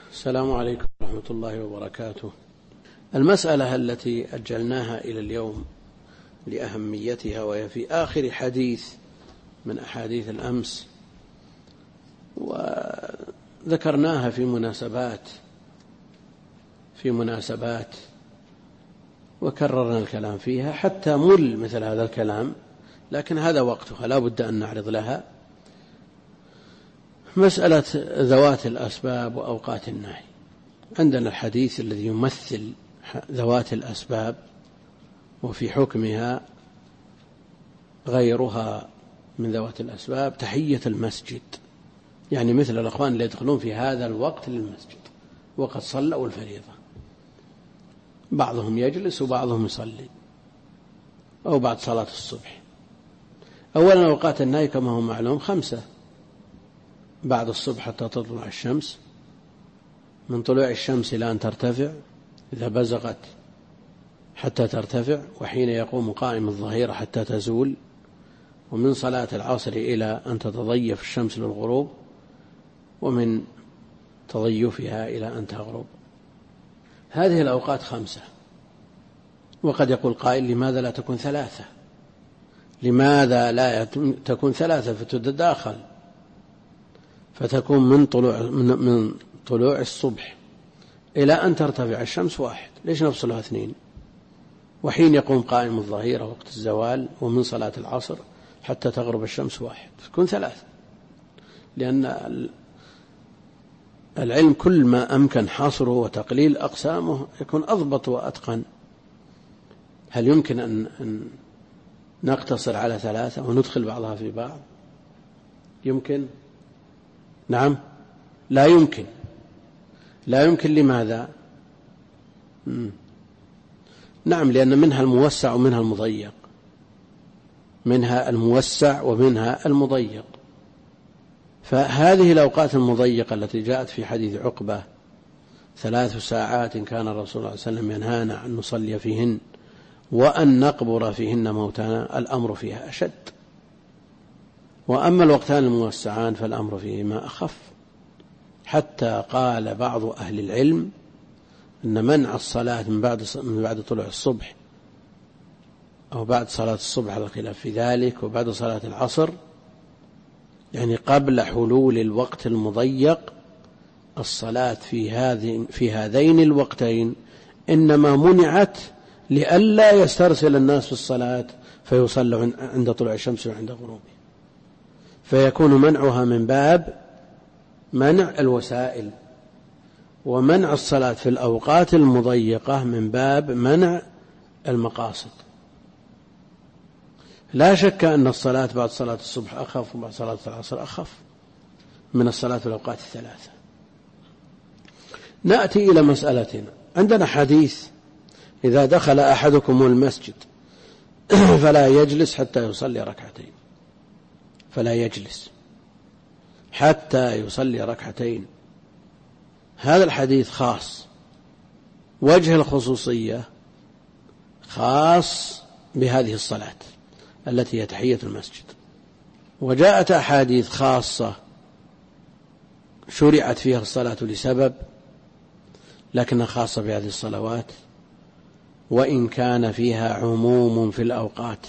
السلام عليكم ورحمة الله وبركاته. المسألة التي أجلناها إلى اليوم لأهميتها، وهي في آخر حديث من أحاديث الأمس، وذكرناها في مناسبات وكررنا الكلام فيها حتى مل مثل هذا الكلام، لكن هذا وقتها لا بد أن نعرض لها. مسألة ذوات الأسباب وأوقات النهي. عندنا الحديث الذي يمثل ذوات الأسباب وفي حكمها غيرها من ذوات الأسباب، تحية المسجد، يعني مثل الأخوان اللي يدخلون في هذا الوقت للمسجد وقد صلوا الفريضة، بعضهم يجلس وبعضهم يصلي أو بعد صلاة الصبح. أولا أوقات النهي كما هو معلوم 5: بعد الصبح حتى تطلع الشمس، من طلوع الشمس إلى أن ترتفع، إذا بزغت حتى ترتفع، وحين يقوم قائم الظهيرة حتى تزول، ومن صلاة العصر إلى أن تتضيف الشمس للغروب، ومن تضيفها إلى أن تغرب. هذه الأوقات 5. وقد يقول قائل: لماذا لا تكون 3؟ لماذا لا تكون 3 فتتداخل، فتكون من طلوع الصبح إلى أن ترتفع الشمس 1؟ ليش نفصلها 2؟ وحين يقوم قائم الظهيرة وقت الزوال، ومن صلاة العصر حتى تغرب الشمس 1، تكون 3. لأن العلم كل ما أمكن حصره وتقليل أقسامه يكون أضبط وأتقن. هل يمكن أن نقتصر على 3 وندخل بعضها في بعض؟ يمكن؟ نعم، لا يمكن. لا يمكن. لماذا؟ نعم، لأن منها الموسع ومنها المضيق، منها الموسع ومنها المضيق. فهذه الأوقات المضيقة التي جاءت في حديث عقبة: 3 ساعات كان الرسول صلى الله عليه وسلم ينهانا أن نصلي فيهن وأن نقبر فيهن موتانا، الأمر فيها أشد. وأما الوقتان الموسعان فالأمر فيهما أخف، حتى قال بعض أهل العلم أن منع الصلاة من بعد طلوع الصبح أو بعد صلاة الصبح على الخلاف في ذلك، وبعد صلاة العصر، يعني قبل حلول الوقت المضيق، الصلاة في هذين الوقتين إنما منعت لئلا يسترسل الناس في الصلاة فيصلوا عند طلوع الشمس وعند غروبها، فيكون منعها من باب منع الوسائل، ومنع الصلاة في الأوقات المضيقة من باب منع المقاصد. لا شك أن الصلاة بعد صلاة الصبح أخف، وبعد صلاة العصر أخف من الصلاة في الأوقات 3. نأتي إلى مسألتنا. عندنا حديث: إذا دخل أحدكم المسجد فلا يجلس حتى يصلي ركعتين. فلا يجلس حتى يصلي ركعتين. هذا الحديث خاص، وجه الخصوصية خاص بهذه الصلاة التي هي تحية المسجد. وجاءت أحاديث خاصة شرعت فيها الصلاة لسبب، لكنها خاصة بهذه الصلوات، وإن كان فيها عموم في الأوقات.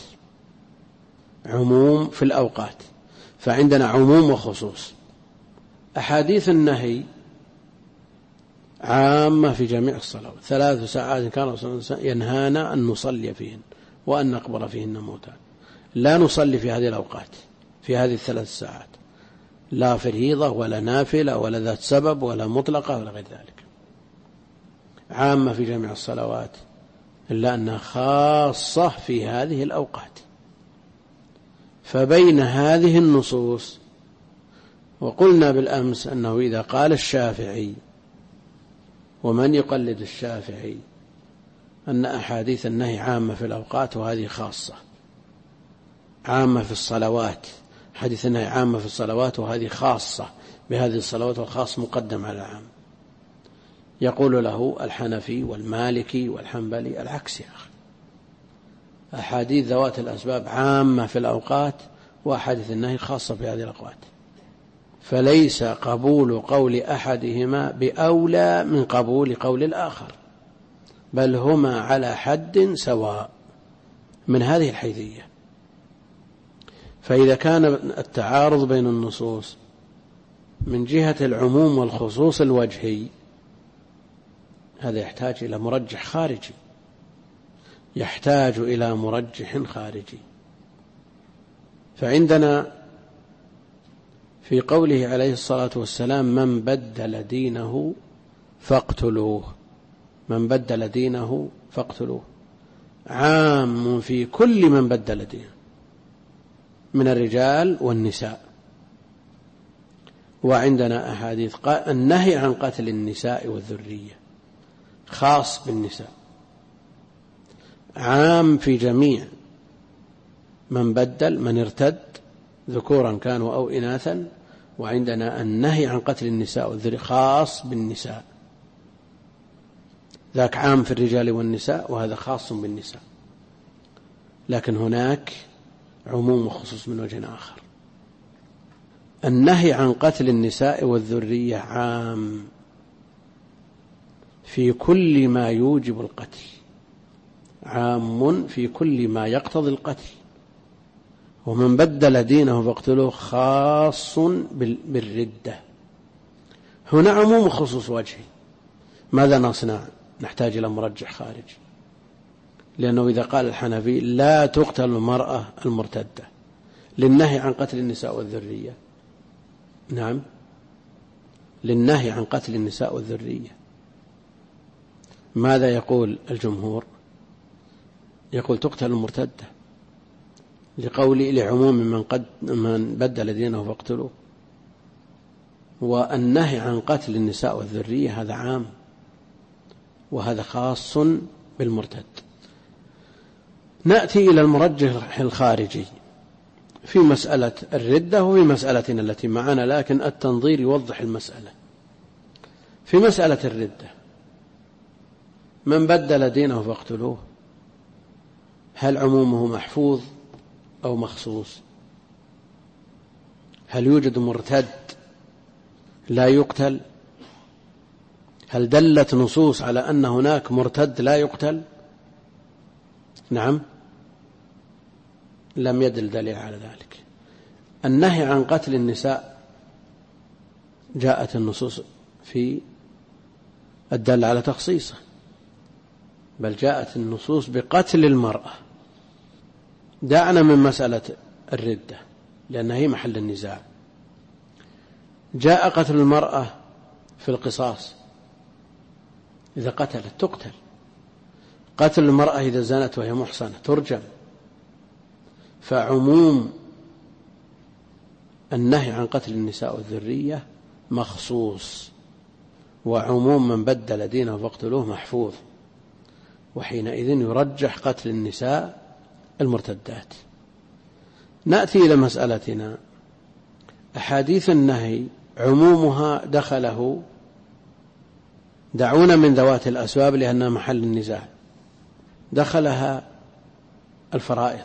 عموم في الأوقات، فعندنا عموم وخصوص. أحاديث النهي عامة في جميع الصلوات: 3 ساعات كان ينهانا أن نصلي فيهن وأن نقبر فيهن موتى. لا نصلي في هذه الأوقات، في هذه 3 ساعات، لا فريضة ولا نافلة ولا ذات سبب ولا مطلقة ولا غير ذلك. عامة في جميع الصلوات، إلا أنها خاصة في هذه الأوقات. فبين هذه النصوص، وقلنا بالأمس أنه إذا قال الشافعي ومن يقلد الشافعي أن أحاديث النهي عامة في الأوقات وهذه خاصة، عامة في الصلوات، حديث النهي عامة في الصلوات وهذه خاصة بهذه الصلوات، والخاص مقدم على العام، يقول له الحنفي والمالكي والحنبلي: العكس يا أخي، أحاديث ذوات الأسباب عامة في الأوقات، وأحاديث النهي خاصة في هذه الأوقات. فليس قبول قول أحدهما بأولى من قبول قول الآخر، بل هما على حد سواء من هذه الحيثية. فإذا كان التعارض بين النصوص من جهة العموم والخصوص الوجهي، هذا يحتاج إلى مرجح خارجي، يحتاج إلى مرجح خارجي. فعندنا في قوله عليه الصلاة والسلام: من بدل دينه فاقتلوه، من بدل دينه فاقتلوه، عام في كل من بدل دينه من الرجال والنساء. وعندنا أحاديث النهي عن قتل النساء والذرية خاص بالنساء، عام في جميع من بدل، من ارتد ذكورا كانوا أو إناثا. وعندنا النهي عن قتل النساء والذرية خاص بالنساء، ذاك عام في الرجال والنساء وهذا خاص بالنساء، لكن هناك عموم وخصوص من وجه آخر. النهي عن قتل النساء والذرية عام في كل ما يوجب القتل، عام في كل ما يقتضي القتل. ومن بدل دينه فاقتلوه خاص بالردة. هنا عموم وخصوص وجهي. ماذا نصنع؟ نحتاج إلى مرجح خارجي، لأنه إذا قال الحنفي لا تقتل المرأة المرتدة للنهي عن قتل النساء والذرية، نعم، للنهي عن قتل النساء والذرية، ماذا يقول الجمهور؟ يقول تقتل المرتدة لعموم من بدل دينه فاقتلوه. والنهي عن قتل النساء والذرية هذا عام، وهذا خاص بالمرتد. نأتي إلى المرجح الخارجي في مسألة الردة وفي مسألتنا التي معنا، لكن التنظير يوضح المسألة. في مسألة الردة من بدل دينه فاقتلوه، هل عمومه محفوظ أو مخصوص؟ هل يوجد مرتد لا يقتل؟ هل دلت نصوص على أن هناك مرتد لا يقتل؟ نعم، لم يدل دليل على ذلك. النهي عن قتل النساء جاءت النصوص في الدل على تخصيصه، بل جاءت النصوص بقتل المرأة. دعنا من مسألة الردة لأنها هي محل النزاع. جاء قتل المرأة في القصاص، إذا قتلت تقتل. قتل المرأة إذا زنت وهي محصنة ترجم. فعموم النهي عن قتل النساء والذرية مخصوص، وعموم من بدل دينه فاقتلوه محفوظ، وحينئذ يرجح قتل النساء المرتدات. نأتي إلى مسألتنا. أحاديث النهي عمومها دخله، دعونا من ذوات الأسباب لأنها محل النزاع، دخلها الفرائض.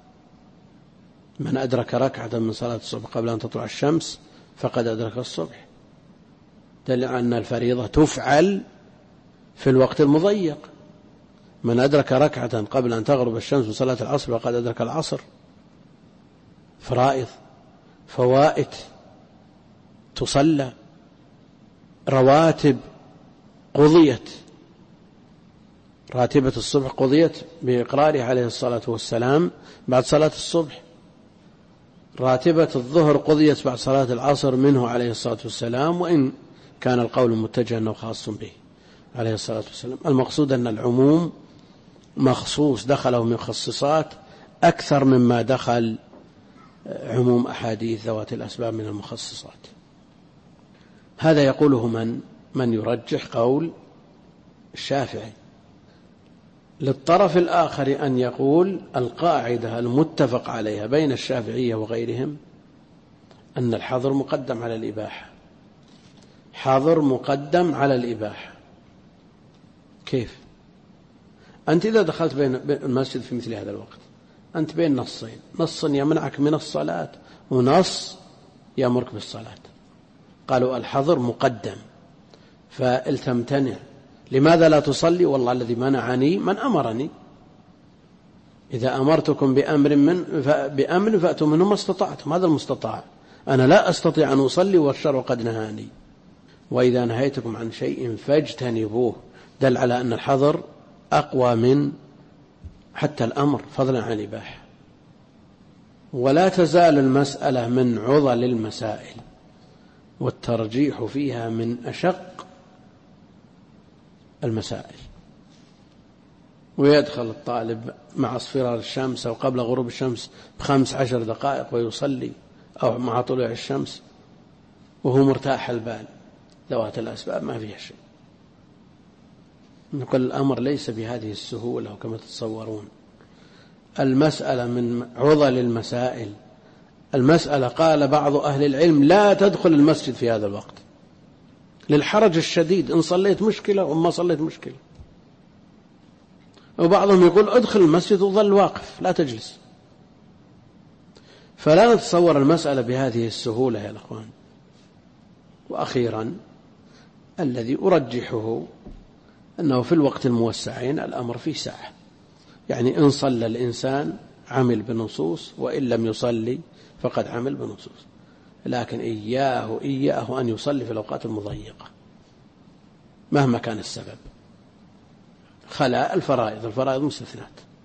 من أدرك ركعة من صلاة الصبح قبل أن تطلع الشمس فقد أدرك الصبح، دل على أن الفريضة تفعل في الوقت المضيق. من أدرك ركعة قبل أن تغرب الشمس من صلاة العصر فقد أدرك العصر. فرائض، فوائت تصلى، رواتب قضيت، راتبة الصبح قضيت بإقراره عليه الصلاة والسلام بعد صلاة الصبح، راتبة الظهر قضيت بعد صلاة العصر منه عليه الصلاة والسلام، وإن كان القول متجه أنه خاص به عليه الصلاة والسلام. المقصود أن العموم مخصوص، دخله من مخصصات أكثر مما دخل عموم أحاديث ذوات الأسباب من المخصصات. هذا يقوله من يرجح قول الشافعي. للطرف الآخر أن يقول القاعدة المتفق عليها بين الشافعية وغيرهم أن الحظر مقدم على الإباحة. حظر مقدم على الإباحة. كيف؟ أنت إذا دخلت بين المسجد في مثل هذا الوقت أنت بين نصين، نص يمنعك من الصلاة ونص يأمرك بالصلاة. قالوا الحظر مقدم فلتمتنع. لماذا لا تصلي؟ والله الذي منعني من أمرني. إذا أمرتكم بأمر فأتوا منه ما استطعتم. هذا المستطاع. أنا لا أستطيع أن أصلي والشرع قد نهاني. وإذا نهيتكم عن شيء فاجتنبوه. دل على أن الحظر أقوى من حتى الأمر فضلا عن الإباحة. ولا تزال المسألة من عضل المسائل، والترجيح فيها من أشق المسائل. ويدخل الطالب مع اصفرار الشمس أو قبل غروب الشمس ب15 دقائق ويصلي، أو مع طلوع الشمس وهو مرتاح البال. ذوات الأسباب ما فيها شيء. نقول الأمر ليس بهذه السهولة وكما تتصورون. المسألة من عضل المسائل. المسألة قال بعض أهل العلم لا تدخل المسجد في هذا الوقت للحرج الشديد، إن صليت مشكلة وما صليت مشكلة. وبعضهم يقول ادخل المسجد وظل واقف لا تجلس. فلا نتصور المسألة بهذه السهولة يا الأخوان. وأخيرا الذي أرجحه أنه في الوقت الموسعين الأمر فيه ساعة، يعني إن صلى الإنسان عمل بنصوص، وإن لم يصلي فقد عمل بنصوص. لكن إياه أن يصلي في الأوقات المضيقة مهما كان السبب، خلاء الفرائض مستثنات.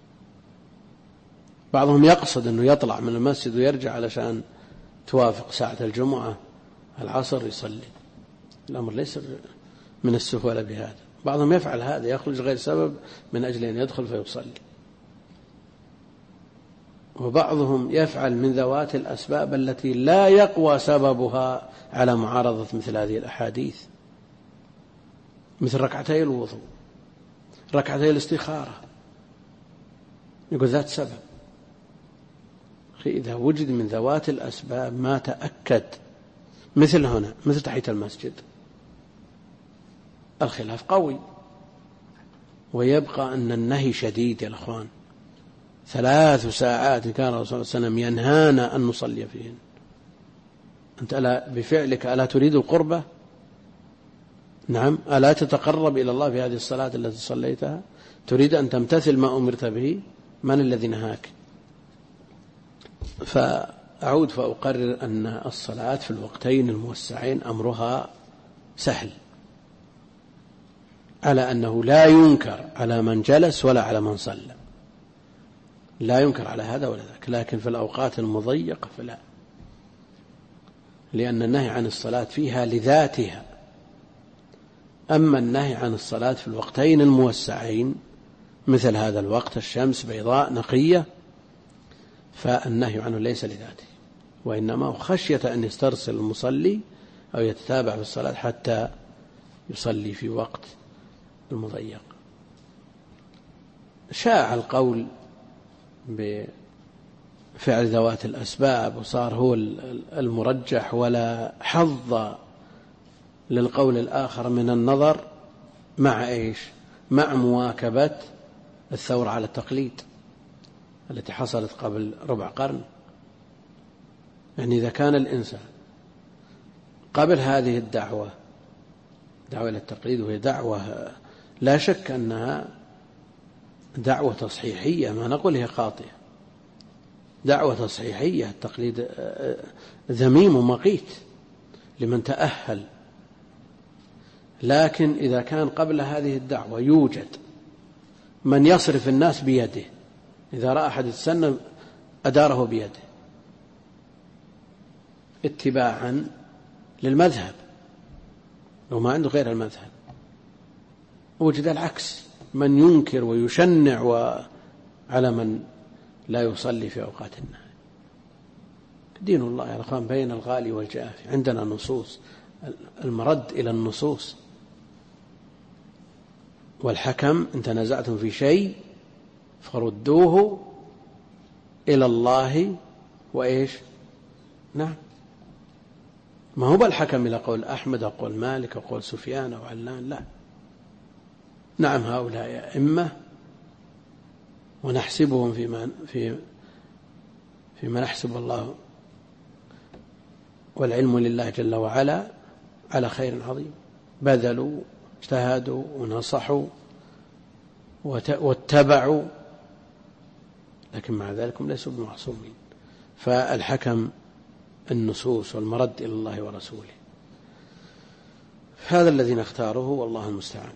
بعضهم يقصد أنه يطلع من المسجد ويرجع علشان توافق ساعة الجمعة العصر يصلي. الأمر ليس من السهولة بهذا. بعضهم يفعل هذا، يخرج غير سبب من أجل أن يدخل فيصلي. وبعضهم يفعل من ذوات الأسباب التي لا يقوى سببها على معارضة مثل هذه الأحاديث، مثل ركعتي الوضوء، ركعتي الاستخارة، يقول ذات سبب. إذا وجد من ذوات الأسباب ما تأكد، مثل هنا مثل تحية المسجد، الخلاف قوي. ويبقى أن النهي شديد يا الأخوان. 3 ساعات كان الرسول صلى الله عليه وسلم ينهانا أن نصلي فيهن. أنت بفعلك ألا تريد القربة؟ نعم. ألا تتقرب إلى الله في هذه الصلاة التي صليتها؟ تريد أن تمتثل ما أمرت به؟ من الذي نهاك؟ فأعود فأقرر أن الصلاة في الوقتين الموسعين أمرها سهل، على أنه لا ينكر على من جلس ولا على من صلى، لا ينكر على هذا ولا ذاك. لكن في الأوقات المضيقة فلا، لأن النهي عن الصلاة فيها لذاتها. أما النهي عن الصلاة في الوقتين الموسعين مثل هذا الوقت الشمس بيضاء نقية، فالنهي عنه ليس لذاته، وإنما خشية أن يسترسل المصلي أو يتتابع في الصلاة حتى يصلي في وقت المضيق. شاع القول بفعل ذوات الأسباب وصار هو المرجح، ولا حظ للقول الآخر من النظر مع إيش؟ مع مواكبة الثورة على التقليد التي حصلت قبل ربع قرن. يعني إذا كان الإنسان قبل هذه الدعوة إلى التقليد، وهي دعوة لا شك أنها دعوة تصحيحية، ما نقول هي خاطئة، دعوة تصحيحية. التقليد ذميم ومقيت لمن تأهل. لكن إذا كان قبل هذه الدعوة يوجد من يصرف الناس بيده، إذا رأى أحد يتسنى أداره بيده اتباعا للمذهب وما عنده غير المذهب، وجد العكس، من ينكر ويشنع على من لا يصلي في أوقات النهي. دين الله يا أخوان بين الغالي والجافي. عندنا نصوص، المرد إلى النصوص. والحكم إن تنازعتم في شيء فردوه إلى الله وإيش؟ نعم. ما هو بالحكم إلى قول أحمد أو قول مالك أو قول سفيان أو علان، لا. نعم هؤلاء أئمة ونحسبهم فيما نحسب الله، والعلم لله جل وعلا، على خير عظيم، بذلوا اجتهدوا ونصحوا واتبعوا، لكن مع ذلك هم ليسوا بمعصومين. فالحكم النصوص والمرد إلى الله ورسوله، هذا الذي نختاره والله المستعان.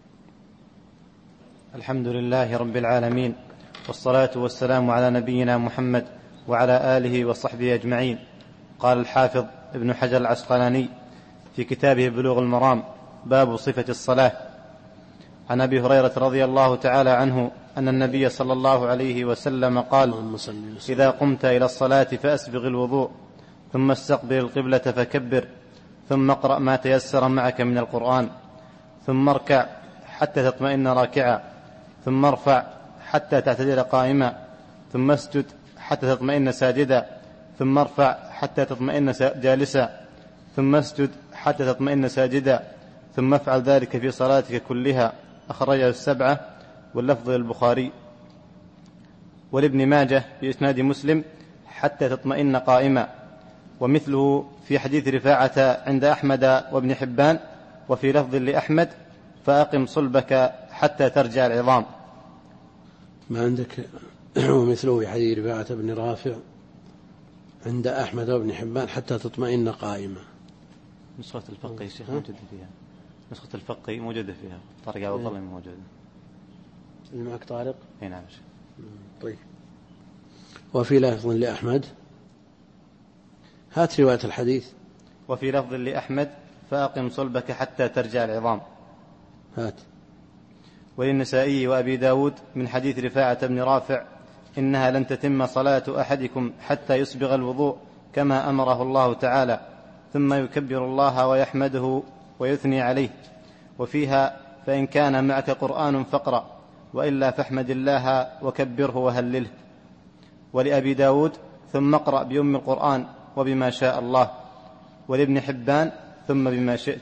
الحمد لله رب العالمين، والصلاة والسلام على نبينا محمد وعلى آله وصحبه أجمعين. قال الحافظ ابن حجر العسقلاني في كتابه بلوغ المرام: باب صفة الصلاة. عن أبي هريرة رضي الله تعالى عنه أن النبي صلى الله عليه وسلم قال: إذا قمت إلى الصلاة فأسبغ الوضوء، ثم استقبل القبلة فكبر، ثم اقرأ ما تيسر معك من القرآن، ثم اركع حتى تطمئن راكعا، ثم ارفع حتى تعتدل قائما، ثم اسجد حتى تطمئن ساجدا، ثم ارفع حتى تطمئن جالسا، ثم اسجد حتى تطمئن ساجدا، ثم افعل ذلك في صلاتك كلها. أخرجه السبعة واللفظ للبخاري. ولابن ماجه بإسناد مسلم: حتى تطمئن قائما. ومثله في حديث رفاعة عند أحمد وابن حبان، وفي لفظ لأحمد: فأقم صلبك حتى ترجع العظام. ما عندك ومثله في حديث رفاعة بن رافع عند أحمد وابن حبان: حتى تطمئن قائما. نسخة الفقه الشيخ موجودة فيها، نسخة الفقه موجودة فيها. طارق عبد الله موجود. اللي معك طارق؟ اي نعم. طيب. وفي لفظ لأحمد، هات رواية الحديث. وفي لفظ لأحمد: فأقم صلبك حتى ترجع العظام. هات. وللنسائي وأبي داود من حديث رفاعة بن رافع: إنها لن تتم صلاة أحدكم حتى يسبغ الوضوء كما أمره الله تعالى، ثم يكبر الله ويحمده ويثني عليه. وفيها: فإن كان معك قرآن فاقرأ، وإلا فاحمد الله وكبره وهلله. ولأبي داود: ثم اقرأ بأم القرآن وبما شاء الله. ولابن حبان: ثم بما شئت.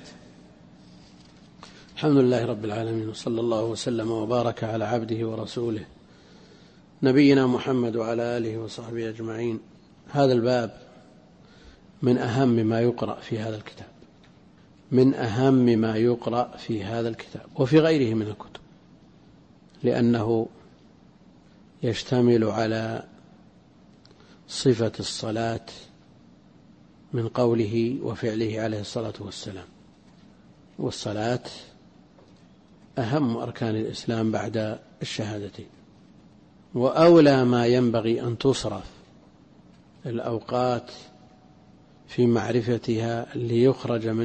الحمد لله رب العالمين، وصلى الله وسلم وبارك على عبده ورسوله نبينا محمد وعلى آله وصحبه أجمعين. هذا الباب من أهم ما يقرأ في هذا الكتاب، من أهم ما يقرأ في هذا الكتاب وفي غيره من الكتب، لأنه يشتمل على صفة الصلاة من قوله وفعله عليه الصلاة والسلام. والصلاة أهم أركان الإسلام بعد الشهادتين، وأولى ما ينبغي أن تصرف الأوقات في معرفتها ليخرج من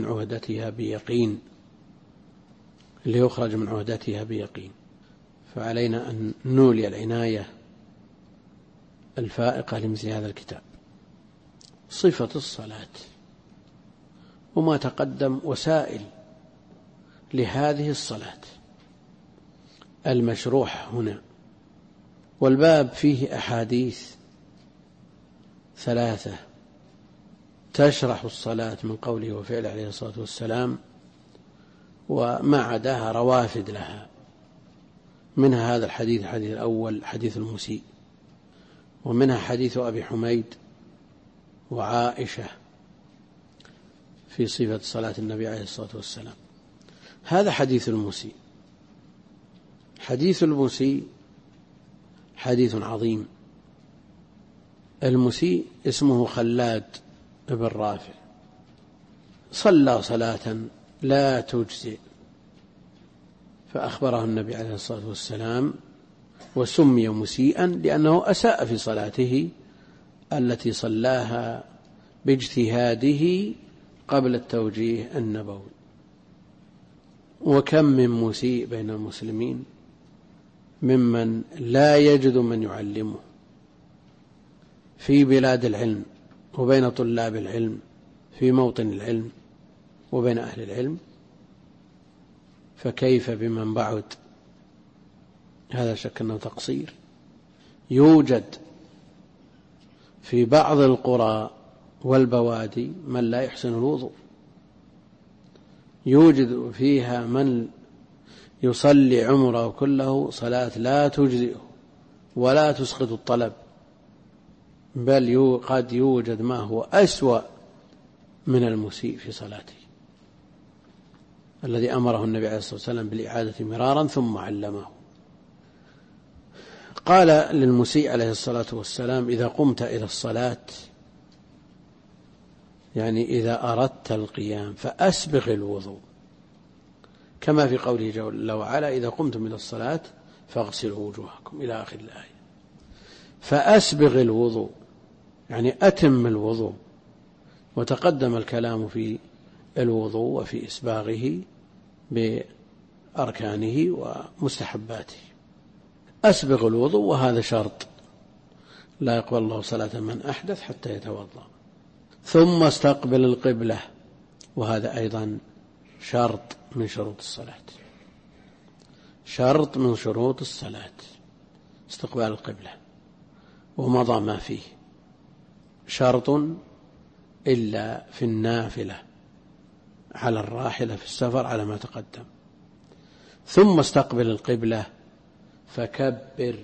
عهدتها بيقين. فعلينا أن نولي العناية الفائقة لمثل هذا الكتاب. صفة الصلاة وما تقدم وسائل لهذه الصلاة المشروح هنا. والباب فيه أحاديث 3 تشرح الصلاة من قوله وفعله عليه الصلاة والسلام، وما عداها روافد لها. منها هذا الحديث الأول، حديث المسيء، ومنها حديث أبي حميد وعائشة في صفة صلاة النبي عليه الصلاة والسلام. هذا حديث المسيء. حديث المسيء حديث عظيم. المسيء اسمه خلاد بن رافع، صلى صلاة لا تجزئ، فأخبره النبي عليه الصلاة والسلام، وسمي مسيئا لأنه أساء في صلاته التي صلاها باجتهاده قبل التوجيه النبوي. وكم من مسيء بين المسلمين ممن لا يجد من يعلمه في بلاد العلم وبين طلاب العلم في موطن العلم وبين أهل العلم، فكيف بمن بعد؟ هذا شك أنه تقصير. يوجد في بعض القرى والبوادي من لا يحسن الوضوء، يوجد فيها من يصلي عمره كله صلاة لا تجزئه ولا تسقط الطلب، بل قد يوجد ما هو أسوأ من المسيء في صلاته. الذي أمره النبي عليه الصلاة والسلام بالإعادة مرارا ثم علمه. قال للمسيء عليه الصلاة والسلام: إذا قمت إلى الصلاة، يعني إذا أردت القيام، فأسبغ الوضوء، كما في قوله جل وعلا: إذا قمتم إلى الصلاة فاغسلوا وجوهكم، إلى آخر الآية. فأسبغ الوضوء يعني أتم الوضوء، وتقدم الكلام في الوضوء وفي إسباغه بأركانه ومستحباته. أسبغ الوضوء، وهذا شرط، لا يقبل الله صلاة من أحدث حتى يتوضأ. ثم استقبل القبلة، وهذا أيضا شرط من شروط الصلاة، شرط من شروط الصلاة استقبال القبلة، ومضى ما فيه. شرط إلا في النافلة على الراحلة في السفر على ما تقدم. ثم استقبل القبلة فكبر.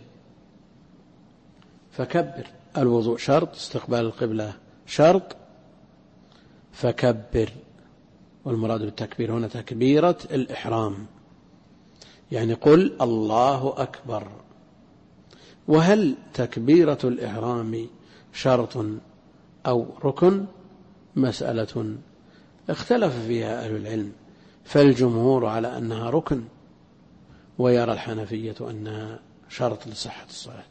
الوضوء شرط، استقبال القبلة شرط، فكبر. والمراد بالتكبير هنا تكبيرة الإحرام، يعني قل الله أكبر. وهل تكبيرة الإحرام شرط أو ركن؟ مسألة اختلف فيها أهل العلم، فالجمهور على أنها ركن، ويرى الحنفية أنها شرط لصحة الصلاة.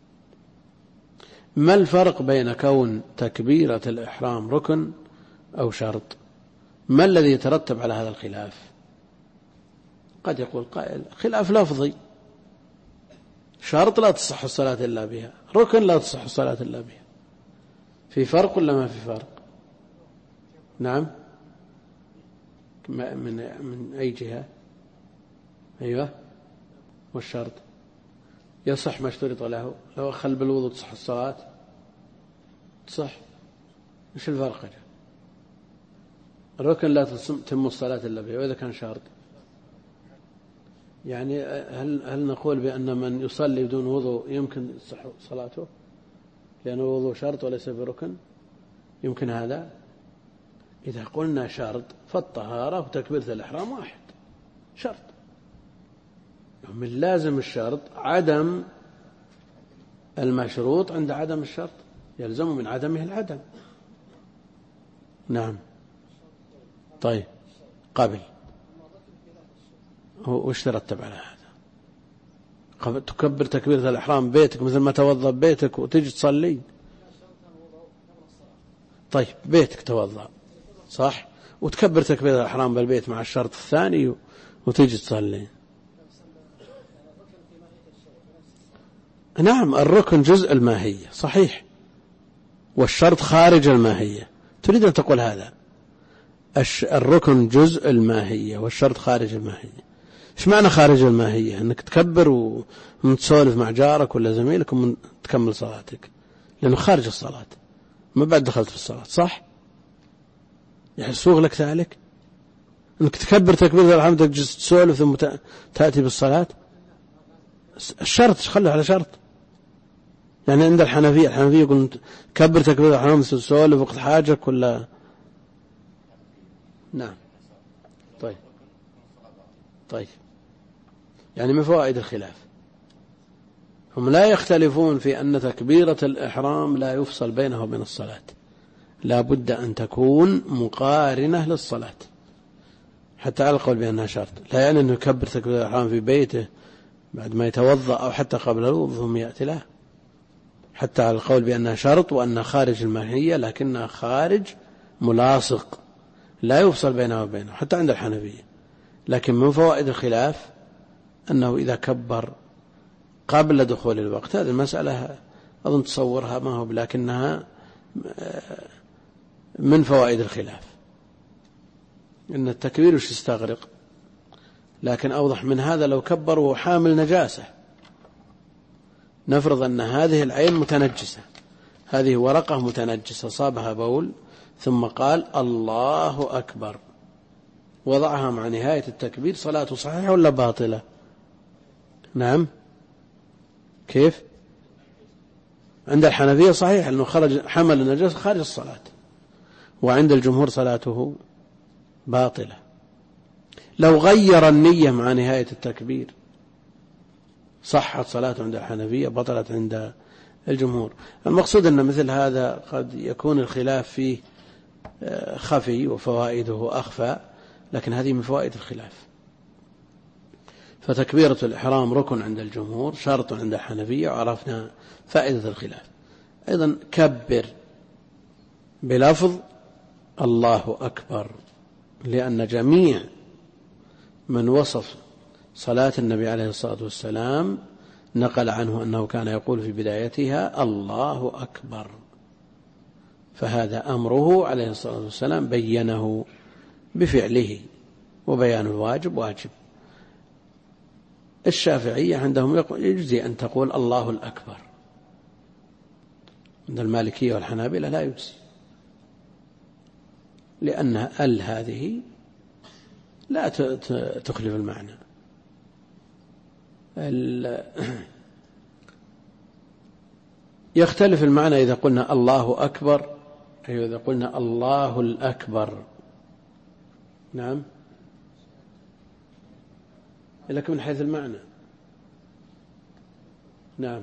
ما الفرق بين كون تكبيرة الإحرام ركن أو شرط؟ ما الذي يترتب على هذا الخلاف؟ قد يقول قائل: خلاف لفظي، شرط لا تصح الصلاة إلا بها، ركن لا تصح الصلاة إلا بها. في فرق ولا ما في فرق؟ نعم. من أي جهة؟ أيوة. والشرط يصح ما اشترط له، لو أخل بالوضوء تصح الصلاة؟ تصح. إيش الفرق؟ الركن لا تتم الصلاة إلا به، وإذا كان شرط يعني هل نقول بأن من يصلي بدون وضوء يمكن تصح صلاته لأنه الوضوء شرط وليس بركن؟ يمكن هذا؟ إذا قلنا شرط فالطهارة وتكبيرة الإحرام واحد، شرط. من لازم الشرط عدم المشروط عند عدم الشرط، يلزم من عدمه العدم. نعم. طيب، قبل وش ترتب على هذا؟ تكبر تكبيرة الإحرام بيتك مثل ما توضأ بيتك وتجي تصلي. طيب، بيتك توضأ صح، وتكبر تكبيرة الإحرام بالبيت مع الشرط الثاني وتجي تصلي. نعم، الركن جزء الماهية صحيح، والشرط خارج الماهية. تريد أن تقول هذا؟ الركن جزء الماهية والشرط خارج الماهية. إيش معنى خارج الماهية؟ أنك تكبر وتسولف مع جارك ولا زميلك وتكمل صلاتك، لأنه خارج الصلاة، ما بعد دخلت في الصلاة، صح؟ يحسوغ لك ذلك أنك تكبر تكبير الإحرام تجلس تسولف ثم تأتي بالصلاة. الشرط خليه على شرط. يعني عند الحنفية يقول كبر تكبير الإحرام تسولف وقت حاجك ولا؟ نعم. طيب، يعني من فوائد الخلاف هم لا يختلفون في أن تكبيرة الإحرام لا يفصل بينه وبين الصلاة، لا بد أن تكون مقارنة للصلاة، حتى على القول بأنها شرط. لا يعني أنه يكبر تكبيرة الإحرام في بيته بعد ما يتوضأ أو حتى قبل الوضوء ثم يأتي له، حتى على القول بأنها شرط وأنها خارج الماهية، لكنها خارج ملاصق لا يفصل بينه وبينه حتى عند الحنفية. لكن من فوائد الخلاف أنه إذا كبر قبل دخول الوقت، هذه المسألة أظن تصورها ما هو، لكنها من فوائد الخلاف إن التكبير وش يستغرق. لكن أوضح من هذا لو كبر وهو حامل نجاسة، نفرض أن هذه العين متنجسة، هذه ورقة متنجسة صابها بول، ثم قال الله أكبر، وضعها مع نهاية التكبير، صلاته صحيحة ولا باطلة؟ نعم. كيف؟ عند الحنفية صحيح لأنه حمل النجاسة خارج الصلاة، وعند الجمهور صلاته باطلة. لو غير النية مع نهاية التكبير صحت صلاته عند الحنفية، بطلت عند الجمهور. المقصود أن مثل هذا قد يكون الخلاف فيه خفي وفوائده أخفى، لكن هذه من فوائد الخلاف. فتكبيرة الإحرام ركن عند الجمهور، شرط عند الحنفية، وعرفنا فائدة الخلاف. أيضا كبر بلفظ الله أكبر، لأن جميع من وصف صلاة النبي عليه الصلاة والسلام نقل عنه أنه كان يقول في بدايتها الله أكبر، فهذا أمره عليه الصلاة والسلام بينه بفعله، وبيان الواجب واجب. الشافعية عندهم يجزي أن تقول الله الأكبر، عند المالكية والحنابلة لا يجزي، لأن هذه لا تخلف المعنى. يختلف المعنى إذا قلنا الله أكبر، أي إذا قلنا الله الأكبر. نعم، لكن من حيث المعنى نعم،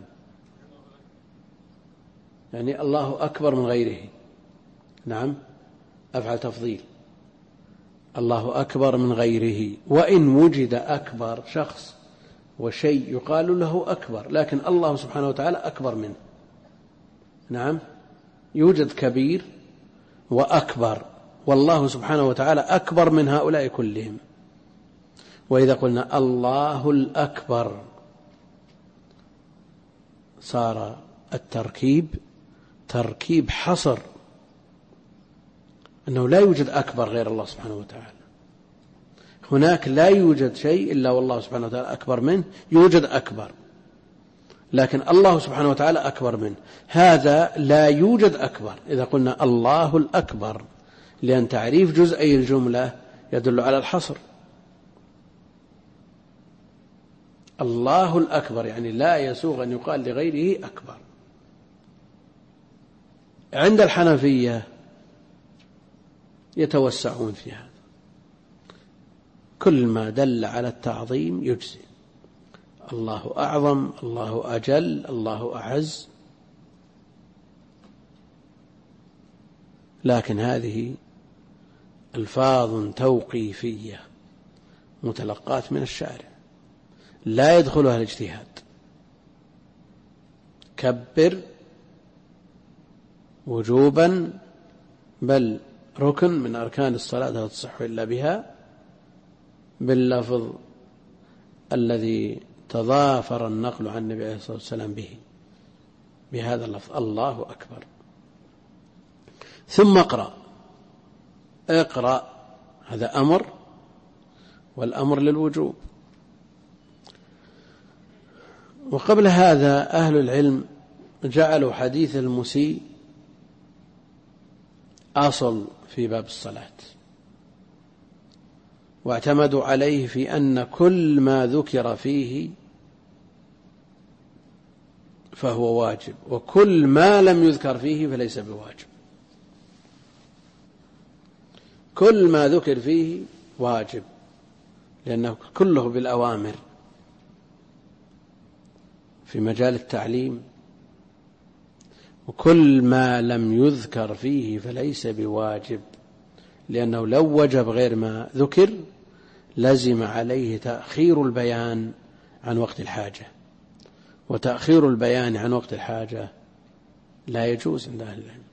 يعني الله أكبر من غيره. نعم، أفعل تفضيل، الله أكبر من غيره. وإن وجد أكبر شخص وشيء يقال له أكبر، لكن الله سبحانه وتعالى أكبر منه. نعم، يوجد كبير وأكبر، والله سبحانه وتعالى أكبر من هؤلاء كلهم. وإذا قلنا الله الأكبر صار التركيب تركيب حصر، أنه لا يوجد أكبر غير الله سبحانه وتعالى. هناك لا يوجد شيء إلا والله سبحانه وتعالى أكبر منه، يوجد أكبر لكن الله سبحانه وتعالى أكبر منه. هذا لا يوجد أكبر إذا قلنا الله الأكبر، لأن تعريف جزئي الجملة يدل على الحصر. الله الأكبر يعني لا يسوغ أن يقال لغيره أكبر. عند الحنفية يتوسعون في هذا، كل ما دل على التعظيم يجزي، الله أعظم، الله أجل، الله أعز. لكن هذه ألفاظ توقيفية متلقات من الشارع لا يدخلها الاجتهاد. كبر وجوبا، بل ركن من أركان الصلاة لا تصح إلا بها، باللفظ الذي تضافر النقل عن النبي عليه الصلاة والسلام به، بهذا اللفظ الله أكبر. ثم اقرأ، هذا أمر، والأمر للوجوب. وقبل هذا أهل العلم جعلوا حديث المسيء أصل في باب الصلاة، واعتمدوا عليه في أن كل ما ذكر فيه فهو واجب، وكل ما لم يذكر فيه فليس بواجب. كل ما ذكر فيه واجب لأنه كله بالأوامر في مجال التعليم، وكل ما لم يذكر فيه فليس بواجب، لأنه لو وجب غير ما ذكر لزم عليه تأخير البيان عن وقت الحاجة، وتأخير البيان عن وقت الحاجة لا يجوز عند أهل العلم.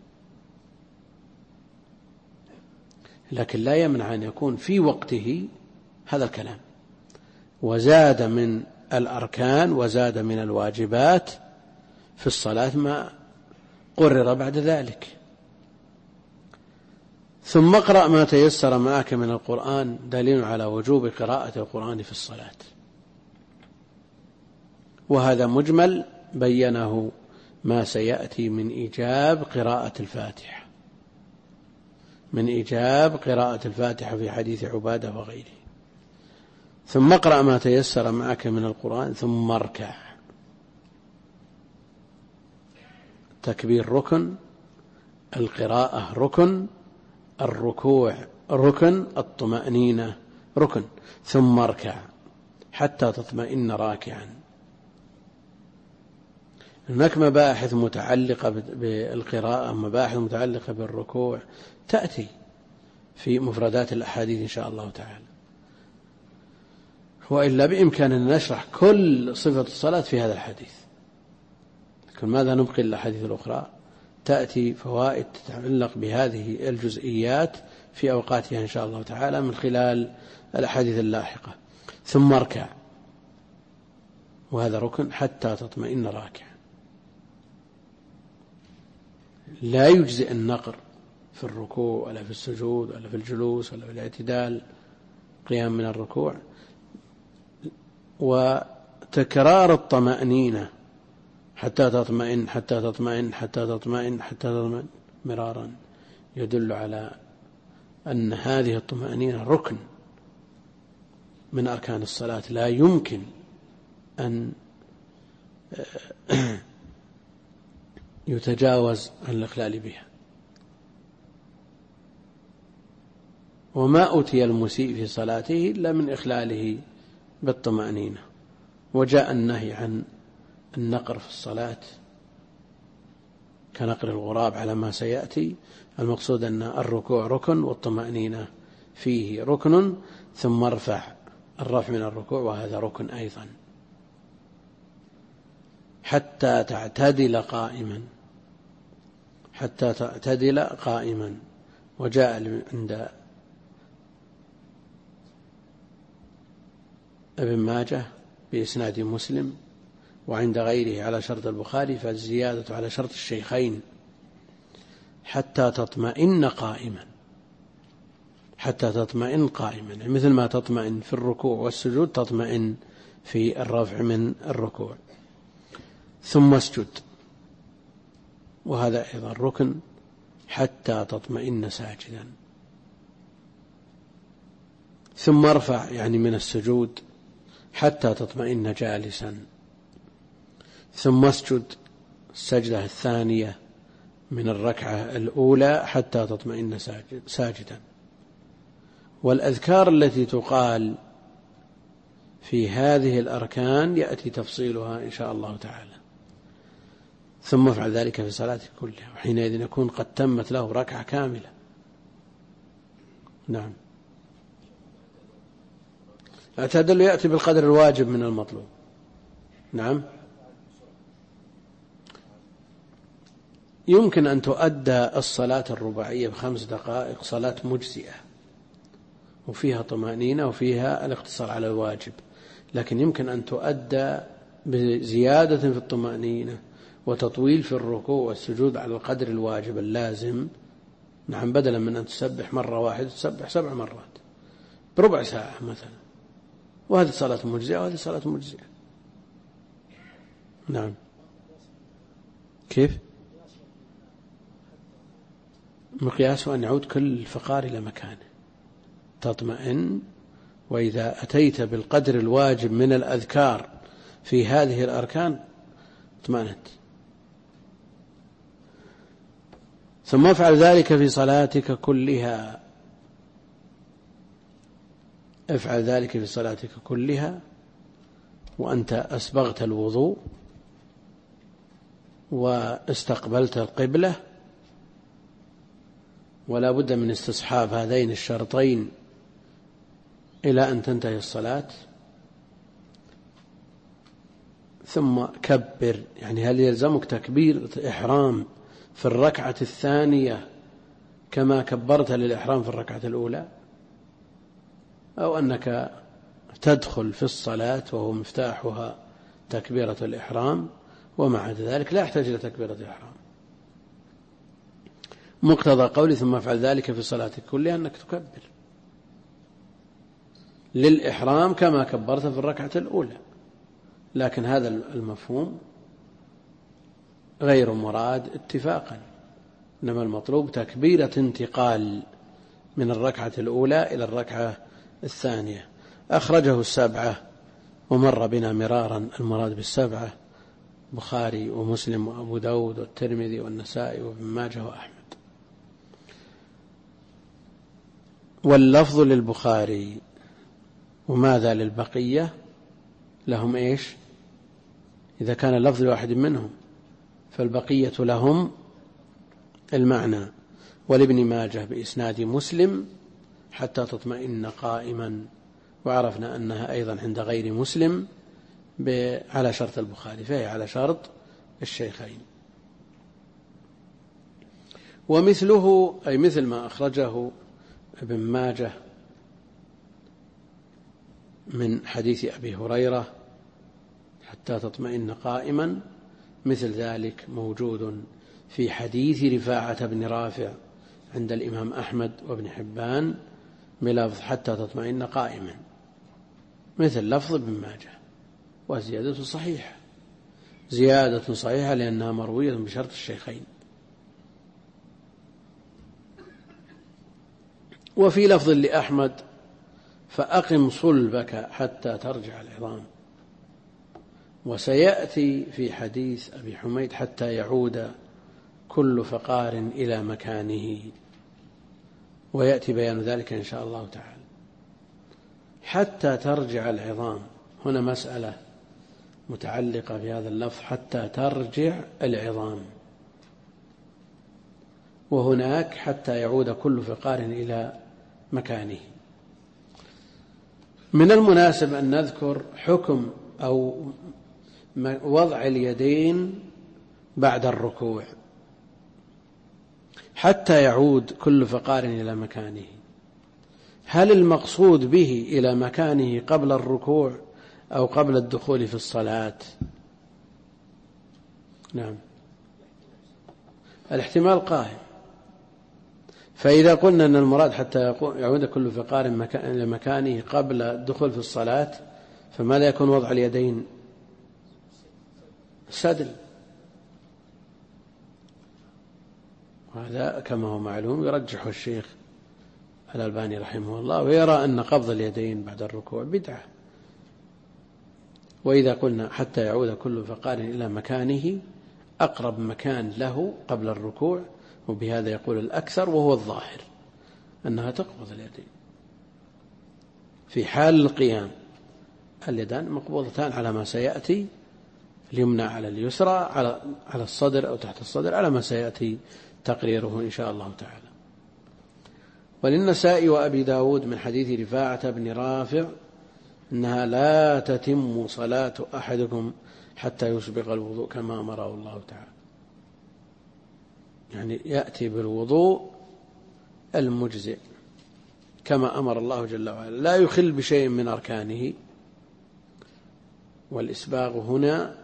لكن لا يمنع أن يكون في وقته هذا الكلام، وزاد من الأركان وزاد من الواجبات في الصلاة ما قرر بعد ذلك. ثم اقرأ ما تيسر معك من القرآن دليل على وجوب قراءة القرآن في الصلاة، وهذا مجمل بينه ما سيأتي من إيجاب قراءة الفاتحة، من إيجاب قراءة الفاتحة في حديث عبادة وغيره. ثم اقرأ ما تيسر معك من القرآن ثم اركع. تكبير ركن، القراءة ركن، الركوع ركن، الطمأنينة ركن. ثم اركع حتى تطمئن راكعا. هناك مباحث متعلقة بالقراءة، مباحث متعلقة بالركوع تأتي في مفردات الأحاديث إن شاء الله تعالى، وإلا بإمكاننا نشرح كل صفة الصلاة في هذا الحديث، لكن ماذا نبقي الأحاديث الأخرى؟ تأتي فوائد تتعلق بهذه الجزئيات في أوقاتها إن شاء الله تعالى من خلال الأحاديث اللاحقة. ثم اركع، وهذا ركن حتى تطمئن راكعا. لا يجزئ النقر في الركوع ولا في السجود ولا في الجلوس ولا في الاعتدال، قيام من الركوع، وتكرار الطمأنينة حتى تطمئن حتى تطمئن حتى تطمئن حتى تطمئن مرارا يدل على أن هذه الطمأنينة ركن من أركان الصلاة، لا يمكن أن يتجاوز عن الإخلال بها. وما أتي المسيء في صلاته إلا من إخلاله بالطمأنينة. وجاء النهي عن النقر في الصلاة كنقر الغراب على ما سيأتي. المقصود أن الركوع ركن والطمأنينة فيه ركن، ثم ارفع، الرفع من الركوع وهذا ركن أيضا، حتى تعتدل قائما، حتى تعتدل قائما. وجاء عند ابن ماجه بإسناد مسلم وعند غيره على شرط البخاري، فالزيادة على شرط الشيخين حتى تطمئن قائما، حتى تطمئن قائما، يعني مثل ما تطمئن في الركوع والسجود تطمئن في الرفع من الركوع. ثم اسجد، وهذا أيضا ركن، حتى تطمئن ساجدا. ثم ارفع، يعني من السجود، حتى تطمئن جالسا. ثم اسجد السجدة الثانية من الركعة الأولى حتى تطمئن ساجدا. والأذكار التي تقال في هذه الأركان يأتي تفصيلها إن شاء الله تعالى. ثم افعل ذلك في صلاتك كلها، وحينئذ يكون قد تمت له ركعة كاملة. نعم. الاعتدال يأتي بالقدر الواجب من المطلوب. نعم. يمكن أن تؤدى الصلاة الرباعية ب5 دقائق صلاة مجزئة وفيها طمأنينة وفيها الاقتصار على الواجب، لكن يمكن أن تؤدى بزيادة في الطمأنينة وتطويل في الركوع والسجود على القدر الواجب اللازم. نعم. بدلا من أن تسبح مرة واحدة تسبح 7 مرات بربع ساعة مثلا، وهذه صلاة مجزئة وهذه صلاة مجزئة. نعم. كيف؟ مقياسه أن يعود كل فقار إلى مكانه، تطمئن. وإذا أتيت بالقدر الواجب من الأذكار في هذه الأركان اطمأنت. ثم افعل ذلك في صلاتك كلها، افعل ذلك في صلاتك كلها وأنت أسبغت الوضوء واستقبلت القبلة، ولا بد من استصحاب هذين الشرطين إلى أن تنتهي الصلاة. ثم كبر، يعني هل يلزمك تكبير إحرام في الركعة الثانية كما كبرت للإحرام في الركعة الأولى، أو أنك تدخل في الصلاة وهو مفتاحها تكبيرة الإحرام ومع ذلك لا يحتاج إلى تكبيرة الإحرام؟ مقتضى قولي ثم افعل ذلك في صلاتك كلها أنك تكبر للإحرام كما كبرت في الركعة الأولى، لكن هذا المفهوم غير مراد اتفاقا، إنما المطلوب تكبيرة انتقال من الركعة الأولى إلى الركعة الثانية. أخرجه 7 ومر بنا مرارا المراد بالسبعة بخاري ومسلم وأبو داود والترمذي والنسائي وابن ماجه وأحمد. واللفظ للبخاري وماذا للبقية؟ لهم إيش؟ إذا كان اللفظ واحد منهم فالبقية لهم المعنى. ولابن ماجه بإسناد مسلم حتى تطمئن قائما، وعرفنا أنها أيضا عند غير مسلم على شرط البخاري، فهي على شرط الشيخين. ومثله أي مثل ما أخرجه ابن ماجه من حديث أبي هريرة حتى تطمئن قائما، مثل ذلك موجود في حديث رفاعة بن رافع عند الإمام أحمد وابن حبان بلفظ حتى تطمئن قائما، مثل لفظ ابن ماجه، وزيادة صحيحة، زيادة صحيحة لأنها مروية بشرط الشيخين. وفي لفظ لأحمد فأقم صلبك حتى ترجع العظام. وسيأتي في حديث أبي حميد حتى يعود كل فقار إلى مكانه، ويأتي بيان ذلك إن شاء الله تعالى. حتى ترجع العظام، هنا مسألة متعلقة بهذا اللفظ حتى ترجع العظام، وهناك حتى يعود كل فقار إلى مكانه. من المناسب أن نذكر حكم أو وضع اليدين بعد الركوع حتى يعود كل فقار إلى مكانه. هل المقصود به إلى مكانه قبل الركوع أو قبل الدخول في الصلاة؟ نعم، الاحتمال قائم. فإذا قلنا أن المراد حتى يعود كل فقار إلى مكانه قبل الدخول في الصلاة، فماذا يكون وضع اليدين؟ سدل، وهذا كما هو معلوم يرجح الشيخ الألباني رحمه الله، ويرى أن قبض اليدين بعد الركوع بدعة. وإذا قلنا حتى يعود كل فقار إلى مكانه، أقرب مكان له قبل الركوع، وبهذا يقول الأكثر وهو الظاهر أنها تقبض اليدين في حال القيام. اليدان مقبوضتان على ما سيأتي، اليمنى على اليسرى على الصدر أو تحت الصدر، على ما سيأتي تقريره إن شاء الله تعالى. وللنسائي وأبي داود من حديث رفاعة بن رافع إنها لا تتم صلاة أحدكم حتى يسبغ الوضوء كما أمره الله تعالى، يعني يأتي بالوضوء المجزئ كما أمر الله جل وعلا، لا يخل بشيء من أركانه. والإسباغ هنا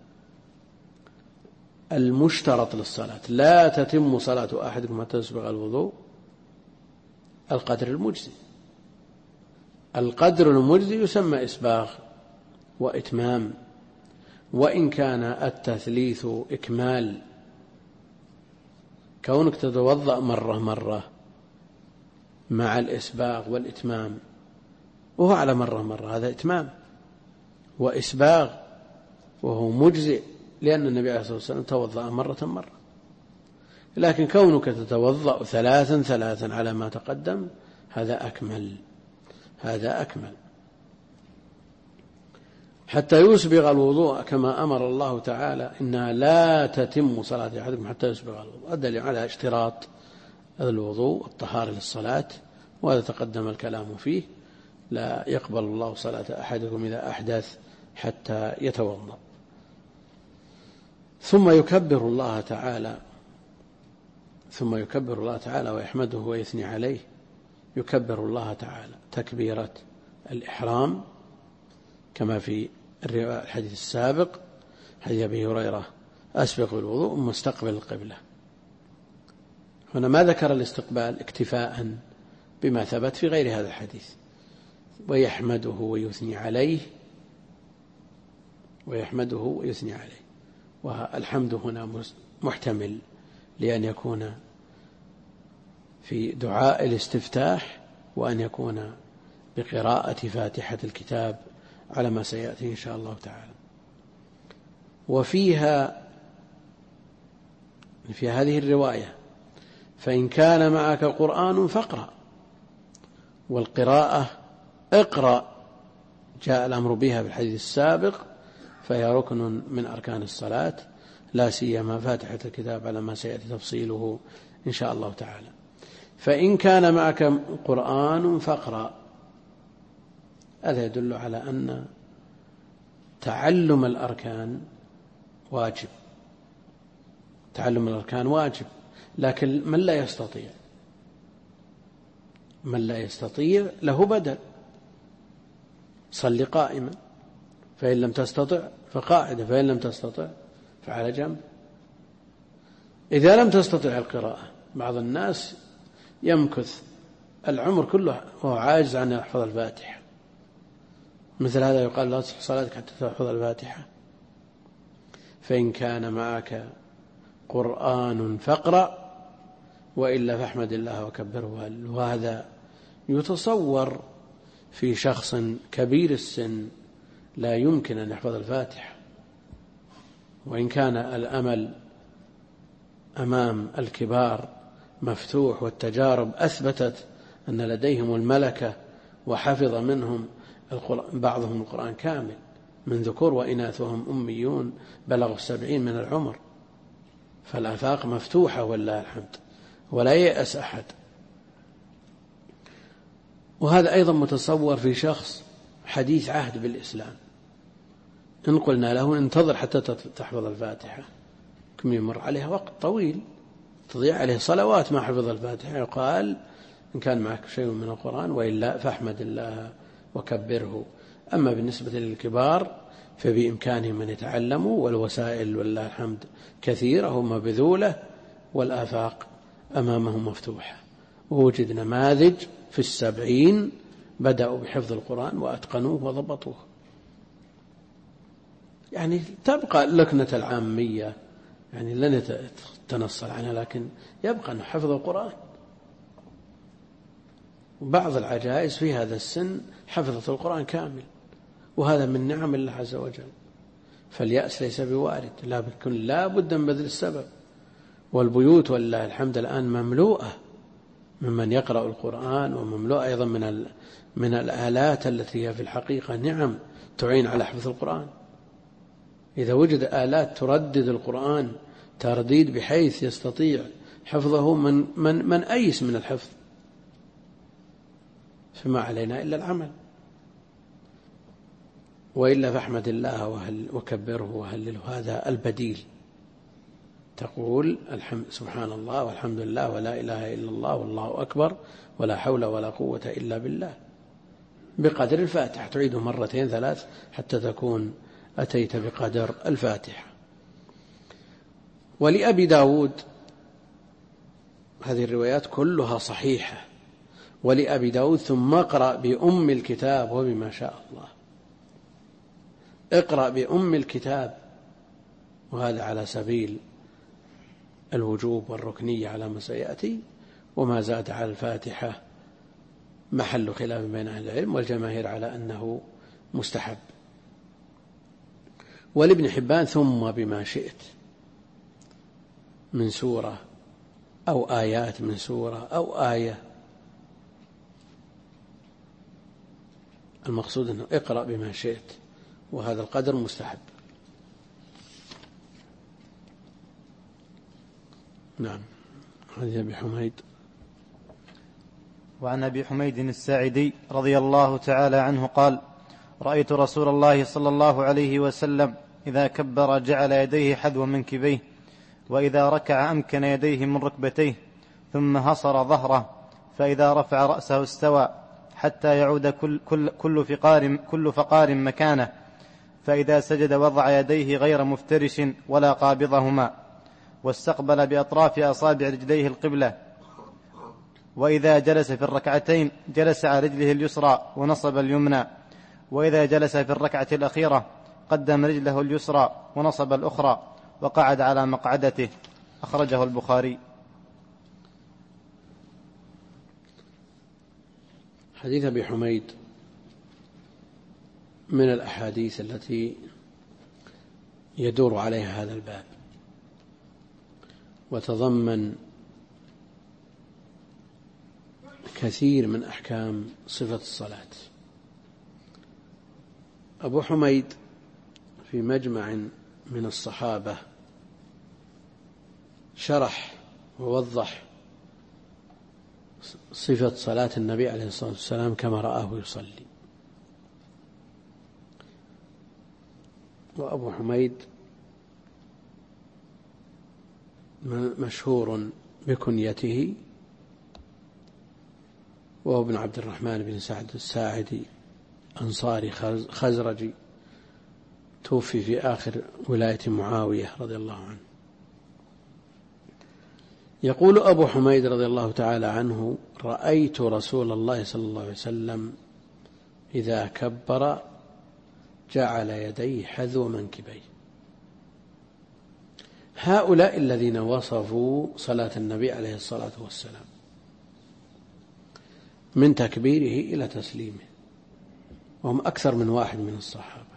المشترط للصلاة، لا تتم صلاة أحدكم حتى يسبغ الوضوء القدر المجزئ. القدر المجزئ يسمى إسباغ وإتمام، وإن كان التثليث إكمال، كونك تتوضأ مرة مرة مع الإسباغ والإتمام وهو على مرة هذا إتمام وإسباغ وهو مجزئ، لأن النبي عليه الصلاة والسلام توضأ مرة. لكن كونك تتوضأ ثلاثا على ما تقدم هذا أكمل. حتى يسبغ الوضوء كما أمر الله تعالى إنها لا تتم صلاة أحدكم حتى يسبغ الوضوء، الدليل على اشتراط الوضوء الطهارة للصلاة، وهذا تقدم الكلام فيه. لا يقبل الله صلاة أحدكم إذا أحدث حتى يتوضأ. ثم يكبر الله تعالى ويحمده ويثني عليه. يكبر الله تعالى تكبيرة الإحرام كما في الحديث السابق حديث أبي هريرة أسبغ الوضوء مستقبل القبلة. هنا ما ذكر الاستقبال اكتفاء بما ثبت في غير هذا الحديث. ويحمده ويثني عليه، والحمد هنا محتمل لأن يكون في دعاء الاستفتاح، وأن يكون بقراءة فاتحة الكتاب على ما سيأتي إن شاء الله تعالى. وفيها في هذه الرواية فإن كان معك قرآن فاقرأ، والقراءة اقرأ جاء الأمر بها بالحديث السابق فهي ركن من أركان الصلاة، لا سيما فاتحة الكتاب على ما سيأتي تفصيله إن شاء الله تعالى. فإن كان معك قرآن فاقرأ. هذا يدل على أن تعلم الأركان واجب، تعلم الأركان واجب، لكن من لا يستطيع له بدل. صل قائما، فإن لم تستطع فقاعدة، فإن لم تستطع فعلى جنب. إذا لم تستطع القراءة، بعض الناس يمكث العمر كله وهو عاجز عن يحفظ الفاتحة، مثل هذا يقال لا تصح صلاتك حتى تحفظ الفاتحة. فإن كان معك قرآن فاقرأ، وإلا فاحمد الله وكبره. وهذا يتصور في شخص كبير السن لا يمكن أن يحفظ الفاتحة، وإن كان الأمل أمام الكبار مفتوح والتجارب أثبتت أن لديهم الملكة وحفظ منهم بعضهم القرآن كامل من ذكور وإناث وهم أميون بلغوا 70 من العمر، فالآفاق مفتوحة والله الحمد ولا يأس أحد. وهذا أيضا متصور في شخص حديث عهد بالإسلام، إن قلنا له انتظر حتى تحفظ الفاتحة، كم يمر عليها وقت طويل تضيع عليه صلوات ما حفظ الفاتحة، يقال إن كان معك شيء من القرآن وإلا فاحمد الله وكبره. أما بالنسبة للكبار فبإمكانهم أن يتعلموا، والوسائل والله الحمد كثيرة هم بذولة، والآفاق أمامهم مفتوحة. ووجد نماذج في 70 بدأوا بحفظ القرآن وأتقنوه وضبطوه. يعني تبقى لكنة العامية، يعني لن تنصل عنها، لكن يبقى أن حفظ القرآن. وبعض العجائز في هذا السن حفظت القرآن كامل، وهذا من نعم الله عز وجل. فاليأس ليس بوارد، لا بد من بذل السبب. والبيوت والله الحمد الآن مملوءة ممن يقرأ القرآن، ومملوءة أيضا من الآلات التي هي في الحقيقة نعم تعين على حفظ القرآن. إذا وجد آلات تردد القرآن ترديد بحيث يستطيع حفظه من أيس من الحفظ، فما علينا إلا العمل. وإلا فاحمد الله وكبره وهلله. هذا البديل، تقول سبحان الله والحمد لله ولا إله إلا الله والله أكبر ولا حول ولا قوة إلا بالله بقدر الفاتحة، تعيده 2 3 حتى تكون أتيت بقدر الفاتحة. ولأبي داود، هذه الروايات كلها صحيحة، ولأبي داود ثم اقرأ بأم الكتاب وبما شاء الله. اقرأ بأم الكتاب، وهذا على سبيل الوجوب والركنية على ما سيأتي، وما زاد على الفاتحة محل خلاف بين أهل العلم، والجماهير على أنه مستحب. ولابن حبان ثم بما شئت من سورة أو آيات من سورة أو آية، المقصود أنه اقرأ بما شئت، وهذا القدر مستحب. نعم. هذه أبي حميد. وعن أبي حميد الساعدي رضي الله تعالى عنه قال: رأيت رسول الله صلى الله عليه وسلم إذا كبر جعل يديه حذو منكبيه، وإذا ركع أمكن يديه من ركبتيه، ثم هصر ظهره، فإذا رفع رأسه استوى حتى يعود كل فقار مكانه، فإذا سجد وضع يديه غير مفترش ولا قابضهما، واستقبل بأطراف أصابع رجليه القبلة، وإذا جلس في الركعتين جلس على رجله اليسرى ونصب اليمنى، وإذا جلس في الركعة الأخيرة قدم رجله اليسرى ونصب الأخرى وقعد على مقعدته. أخرجه البخاري. حديث أبي حميد من الأحاديث التي يدور عليها هذا الباب، وتضمن كثير من أحكام صفة الصلاة. أبو حميد في مجمع من الصحابة شرح ووضح صفة صلاة النبي عليه الصلاة والسلام كما رآه يصلي. وأبو حميد مشهور بكنيته، وهو ابن عبد الرحمن بن سعد الساعدي أنصاري خزرجي، توفي في آخر ولاية معاوية رضي الله عنه. يقول أبو حميد رضي الله تعالى عنه: رأيت رسول الله صلى الله عليه وسلم إذا كبر جعل يديه حذو منكبيه. هؤلاء الذين وصفوا صلاة النبي عليه الصلاة والسلام من تكبيره إلى تسليمه، وهم أكثر من واحد من الصحابة،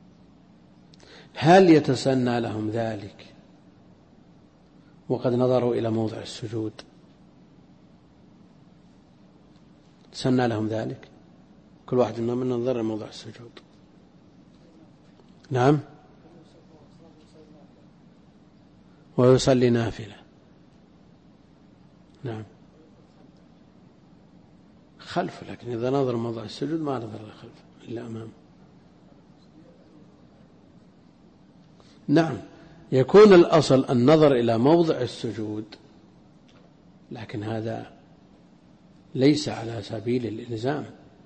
هل يتسنى لهم ذلك وقد نظروا إلى موضع السجود؟ تسنى لهم ذلك؟ كل واحد منهم نظر إلى موضع السجود. نعم، ويصلي نافلة. نعم، خلفه، لكن إذا نظر موضع السجود ما نظر خلفه إلا أمامه. نعم، يكون الأصل النظر إلى موضع السجود، لكن هذا ليس على سبيل الإلزام،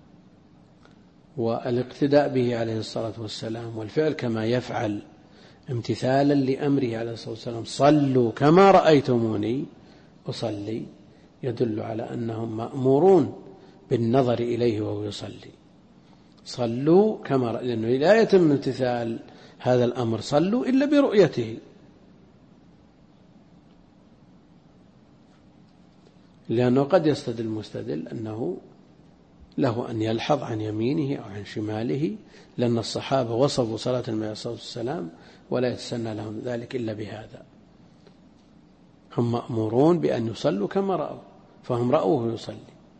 والاقتداء به عليه الصلاة والسلام والفعل كما يفعل امتثالا لأمره عليه الصلاة والسلام: صلوا كما رأيتموني أصلي، يدل على أنهم مأمورون بالنظر إليه وهو يصلي. صلوا كما لأنه لا يتم امتثال هذا الأمر صلوا إلا برؤيته، لأنه قد يستدل المستدل أنه له أن يلحظ عن يمينه أو عن شماله، لأن الصحابة وصفوا صلاة النبي عليه الصلاة والسلام ولا يتسنى لهم ذلك إلا بهذا. هم مأمورون بأن يصلوا كما رأوا، فهم رأوه يصلي.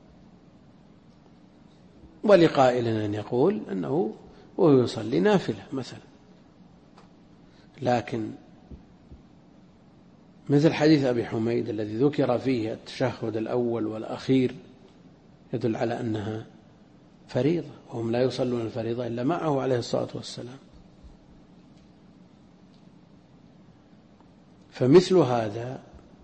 ولقائل أن يقول أنه وهو يصلي نافلة مثلا، لكن مثل حديث أبي حميد الذي ذكر فيه التشهد الأول والأخير يدل على أنها فريضة، وهم لا يصلون الفريضة إلا معه عليه الصلاة والسلام. فمثل هذا،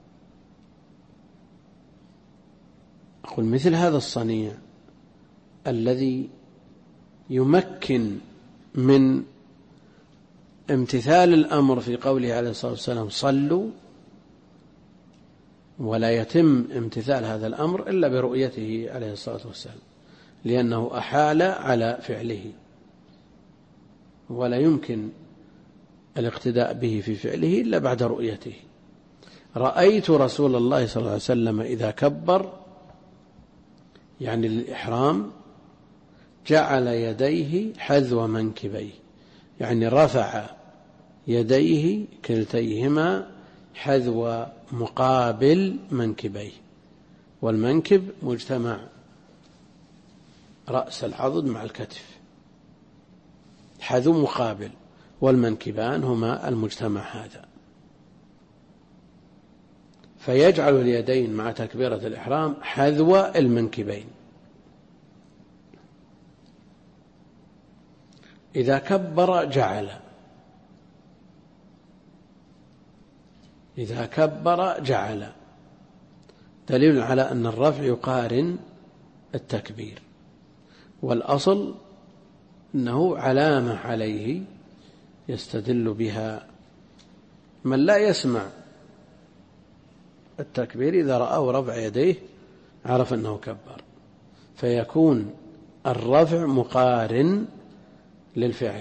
أقول مثل هذا الصنيع الذي يمكن من امتثال الأمر في قوله عليه الصلاة والسلام صلوا، ولا يتم امتثال هذا الأمر إلا برؤيته عليه الصلاة والسلام، لأنه أحال على فعله، ولا يمكن الاقتداء به في فعله إلا بعد رؤيته. رأيت رسول الله صلى الله عليه وسلم إذا كبر، يعني للإحرام، جعل يديه حذو منكبيه، يعني رفع يديه كلتيهما حذو مقابل منكبيه، والمنكب مجتمع رأس العضد مع الكتف، حذو مقابل، والمنكبان هما المجتمع هذا. فيجعل اليدين مع تكبيرة الإحرام حذو المنكبين. إذا كبر جعل دليل على أن الرفع يقارن التكبير، والأصل أنه علامة عليه يستدل بها من لا يسمع التكبير، إذا رأى رفع يديه عرف أنه كبر، فيكون الرفع مقارن للفعل،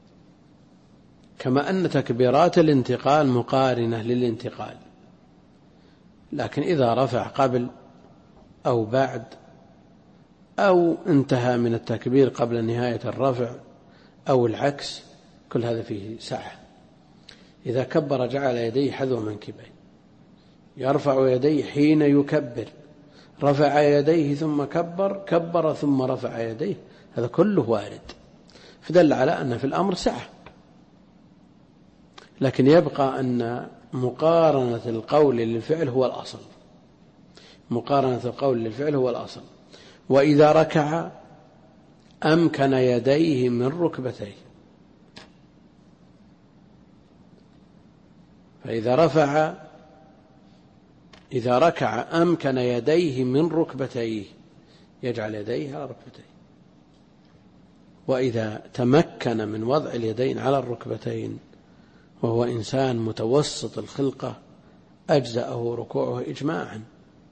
كما أن تكبيرات الانتقال مقارنة للانتقال. لكن إذا رفع قبل أو بعد أو انتهى من التكبير قبل نهاية الرفع أو العكس، كل هذا فيه سعة. إذا كبر جعل يديه حذو منكبيه، يرفع يديه حين يكبر، رفع يديه ثم كبر ثم رفع يديه، هذا كله وارد. فدل على أن في الأمر سعة. لكن يبقى أن مقارنة القول للفعل هو الأصل، مقارنة القول للفعل هو الأصل. وإذا ركع أمكن يديه من ركبتيه، إذا ركع أمكن يديه من ركبتيه، يجعل يديه على ركبتيه. وإذا تمكن من وضع اليدين على الركبتين وهو إنسان متوسط الخلقة أجزأه ركوعه إجماعا.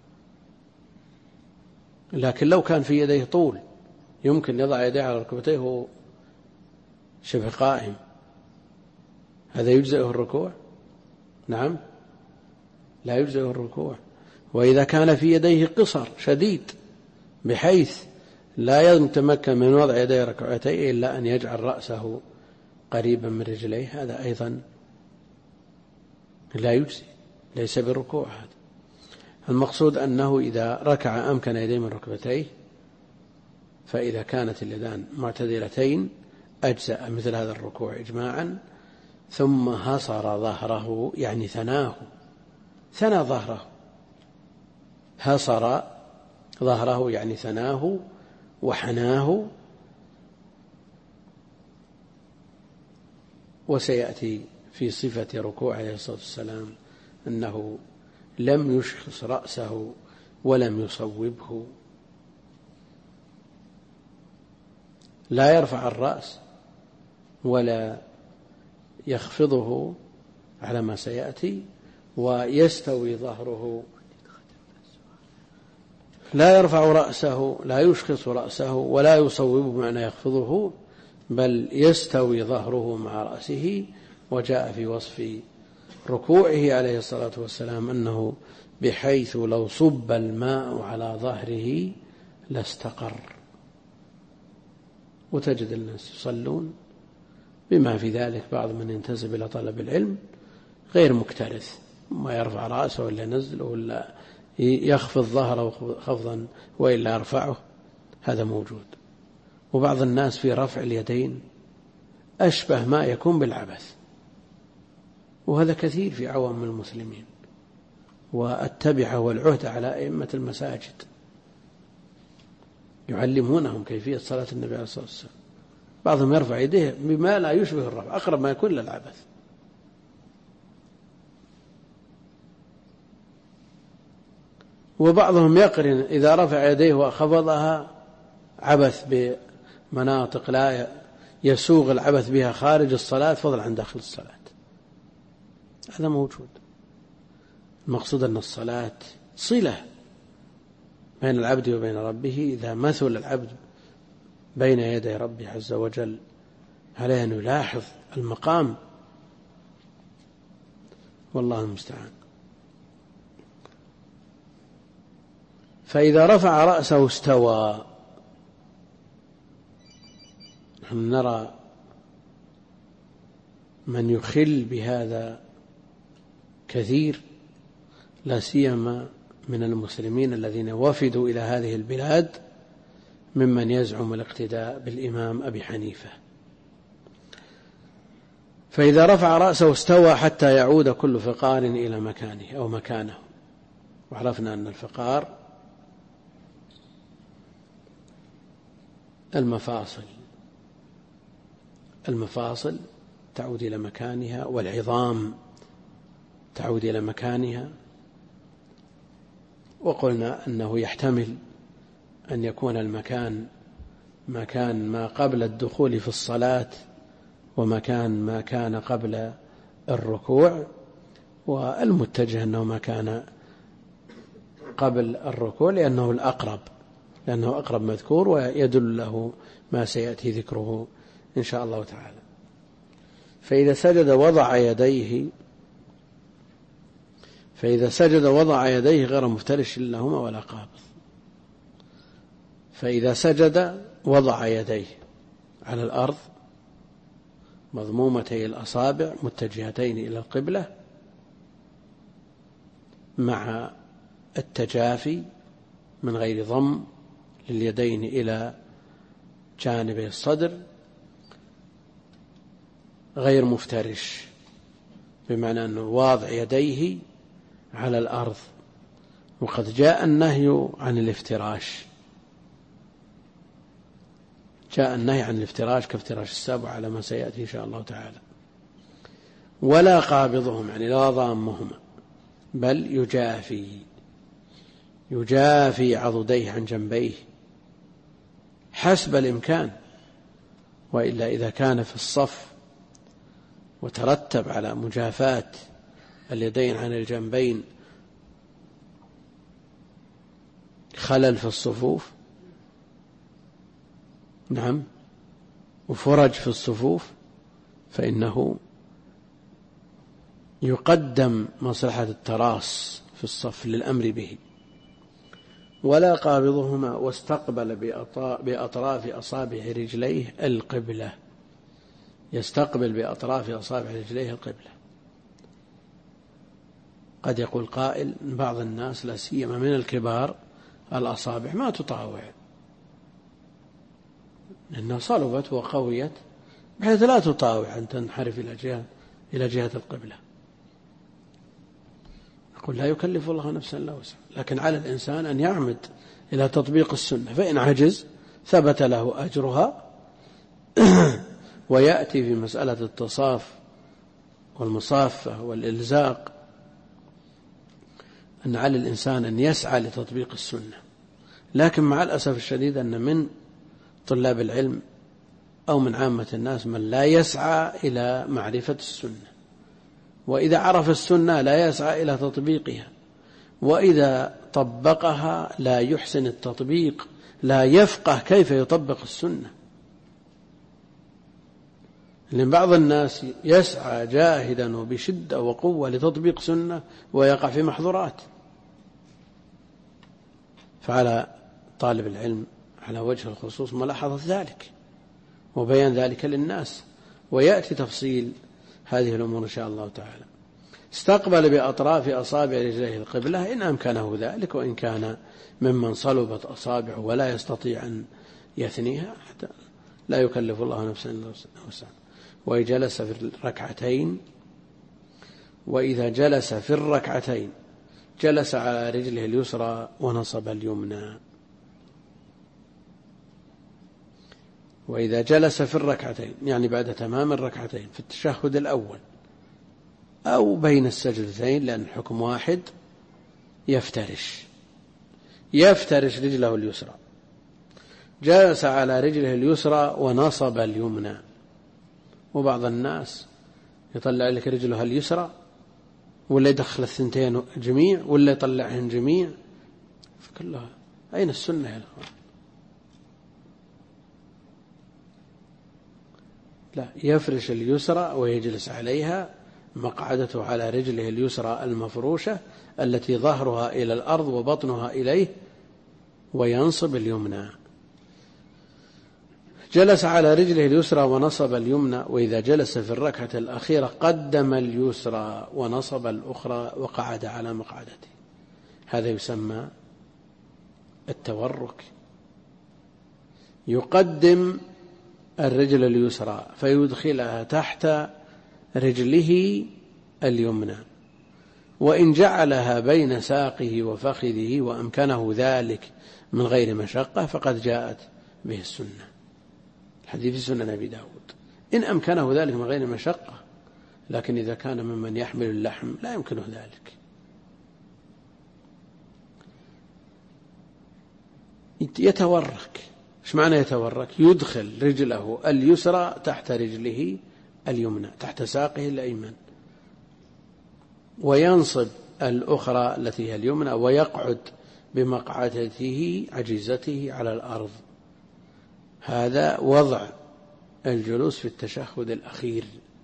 لكن لو كان في يديه طول يمكن يضع يديه على ركبتيه وهو شبه قائم، هذا يجزئه الركوع؟ نعم، لا يجزئه الركوع. وإذا كان في يديه قصر شديد بحيث لا يتمكن من وضع يديه ركعتين إلا أن يجعل رأسه قريبا من رجليه، هذا أيضا لا يجزي، ليس بالركوع. هذا المقصود أنه إذا ركع أمكن يديه من ركبتيه، فإذا كانت اليدان معتدلتين أجزأ مثل هذا الركوع إجماعا. ثم هصر ظهره، يعني ثنى ظهره، هصر ظهره يعني ثناه وحناه. وسيأتي في صفة ركوع عليه الصلاة والسلام أنه لم يشخص رأسه ولم يصوبه، لا يرفع الرأس ولا يخفضه على ما سيأتي، ويستوي ظهره، لا يرفع رأسه، لا يشخص رأسه ولا يصوبه بمعنى يخفضه، بل يستوي ظهره مع رأسه. وجاء في وصف ركوعه عليه الصلاة والسلام أنه بحيث لو صب الماء على ظهره لاستقر. وتجد الناس يصلون بما في ذلك بعض من ينتسب إلى طلب العلم غير مكترث، ما يرفع رأسه ولا ينزله ولا يخفض ظهره خفضا وإلا يرفعه، هذا موجود. وبعض الناس في رفع اليدين أشبه ما يكون بالعبث، وهذا كثير في عوام المسلمين. والتبعة والعهد على أئمة المساجد يعلمونهم كيفية صلاة النبي عليه الصلاة والسلام. بعضهم يرفع يديه بما لا يشبه الرفع، أقرب ما يكون للعبث. وبعضهم يقرن إذا رفع يديه وخفضها عبث بمناطق لا يسوغ العبث بها خارج الصلاة فضلا عن داخل الصلاة، هذا موجود. المقصود أن الصلاة صلة بين العبد وبين ربه. إذا مثل العبد بين يدي ربه عز وجل عليه أن يلاحظ المقام، والله المستعان. فإذا رفع رأسه استوى. نحن نرى من يخل بهذا كثير، لا سيما من المسلمين الذين وفدوا إلى هذه البلاد ممن يزعم الاقتداء بالإمام أبي حنيفة. فإذا رفع رأسه استوى حتى يعود كل فقار إلى مكانه أو مكانه. وعرفنا أن الفقار المفاصل تعود إلى مكانها، والعظام تعود إلى مكانها. وقلنا أنه يحتمل أن يكون المكان مكان ما قبل الدخول في الصلاة ومكان ما كان قبل الركوع، والمتجه أنه ما كان قبل الركوع لأنه الأقرب، لأنه أقرب مذكور ويدل له ما سيأتي ذكره إن شاء الله تعالى. فإذا سجد وضع يديه غير مفترش لهما ولا قابض. فإذا سجد وضع يديه على الأرض مضمومتي الأصابع متجهتين إلى القبلة مع التجافي من غير ضم لليدين إلى جانبي الصدر، غير مفترش، بمعنى أنه واضع يديه على الأرض، وقد جاء النهي عن الافتراش، جاء النهي عن الافتراش كافتراش السبع على ما سيأتي إن شاء الله تعالى. ولا قابضهم يعني لا ضامهم، بل يجافي عضديه عن جنبيه حسب الإمكان، وإلا إذا كان في الصف وترتب على مجافاة اليدين عن الجنبين خلل في الصفوف، نعم، وفرج في الصفوف، فإنه يقدم مصلحة التراص في الصف للأمر به. ولا قابضهما واستقبل بأطراف أصابع رجليه القبلة، يستقبل بأطراف أصابع رجليه القبلة. قد يقول قائل بعض الناس لا سيما من الكبار الأصابع ما تطاوع لأنها صلبت وقويت بحيث لا تطاوع أن تنحرف إلى جهة القبلة. أقول لا يكلف الله نفسا إلا وسعها، لكن على الإنسان أن يعمد إلى تطبيق السنة، فإن عجز ثبت له أجرها. ويأتي في مسألة التصاف والمصافة والإلزاق أن على الإنسان أن يسعى لتطبيق السنة، لكن مع الأسف الشديد أن من طلاب العلم أو من عامة الناس من لا يسعى إلى معرفة السنة، وإذا عرف السنة لا يسعى إلى تطبيقها، وإذا طبقها لا يحسن التطبيق، لا يفقه كيف يطبق السنة. لأن بعض الناس يسعى جاهدا وبشدة وقوة لتطبيق سنة ويقع في محظورات. فعلى طالب العلم على وجه الخصوص ملاحظة ذلك وبيان ذلك للناس، ويأتي تفصيل هذه الأمور إن شاء الله تعالى. استقبل بأطراف أصابع رجليه القبلة إن أمكنه ذلك، وإن كان ممن صلبت أصابعه ولا يستطيع أن يثنيها حتى لا يكلف الله نفسا إلا وسعها. وإذا جلس في الركعتين جلس على رجله اليسرى ونصب اليمنى. وإذا جلس في الركعتين يعني بعد تمام الركعتين في التشهد الأول أو بين السجدتين، لأن الحكم واحد، يفترش رجله اليسرى، جلس على رجله اليسرى ونصب اليمنى. وبعض الناس يطلع لك رجله اليسرى ولا يدخل الثنتين جميع ولا يطلعهن جميع، فكلها أين السنة يا أخوان؟ لا، يفرش اليسرى ويجلس عليها مقعدته على رجله اليسرى المفروشة التي ظهرها إلى الأرض وبطنها إليه، وينصب اليمنى. جلس على رجله اليسرى ونصب اليمنى. وإذا جلس في الركعة الأخيرة قدم اليسرى ونصب الأخرى وقعد على مقعدته. هذا يسمى التورك. يقدم الرجل اليسرى فيدخلها تحت رجله اليمنى، وإن جعلها بين ساقه وفخذه وأمكنه ذلك من غير مشقة فقد جاءت به السنة. الحديث في سنن أبي داود إن أمكنه ذلك من غير مشقة، لكن إذا كان ممن يحمل اللحم لا يمكنه ذلك. يتورك. إيش معنى يتورك؟ يدخل رجله اليسرى تحت رجله اليمنى تحت ساقه الأيمن، وينصب الأخرى التي هي اليمنى ويقعد بمقعدته عجيزته على الأرض. هذا وضع الجلوس في التشهد الأخير.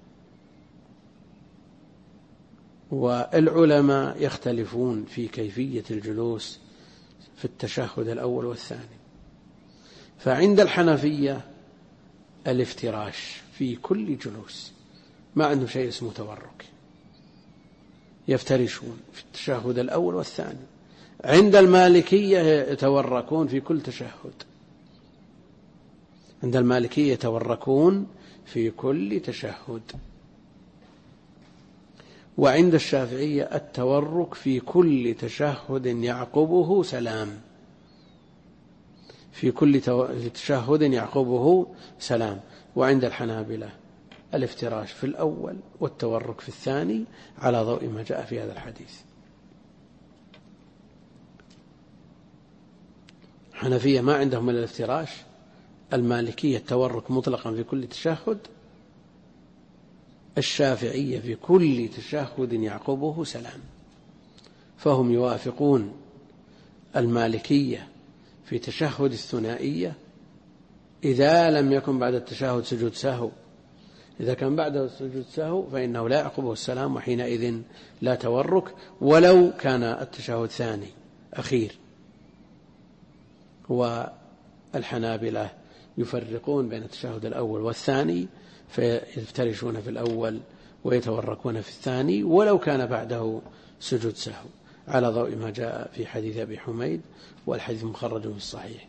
والعلماء يختلفون في كيفية الجلوس في التشهد الأول والثاني. فعند الحنفية الافتراش في كل جلوس، ما عنده شيء اسمه تورك، يفترشون في التشهد الأول والثاني. عند المالكية يتوركون في كل تشهد، عند المالكية يتوركون في كل تشهد. وعند الشافعية التورك في كل تشهد يعقبه سلام، في كل تشهد يعقبه سلام. وعند الحنابلة الافتراش في الأول والتورك في الثاني على ضوء ما جاء في هذا الحديث. حنفية ما عندهم إلا الافتراش، المالكية التورك مطلقا في كل تشهد، الشافعية في كل تشهد يعقبه سلام. فهم يوافقون المالكية في تشهد الثنائية إذا لم يكن بعد التشهد سجود سهو. إذا كان بعده سجود سهو فإنه لا يعقبه السلام، وحينئذ لا تورك ولو كان التشهد ثاني أخير. والحنابلة يفرقون بين التشهد الأول والثاني، فيفترشون في الأول ويتوركون في الثاني ولو كان بعده سجود سهو، على ضوء ما جاء في حديث أبي حميد، والحديث مخرج في الصحيح،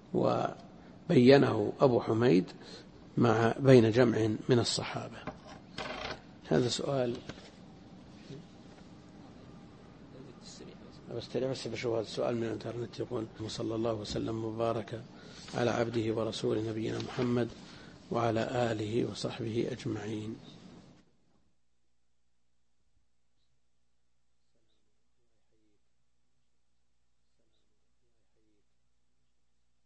وبينه أبو حميد بين جمع من الصحابة. هذا سؤال بس بشوف هذا السؤال من الانترنت، يقول: صلى الله وسلم وبارك على عبده ورسوله نبينا محمد وعلى آله وصحبه أجمعين.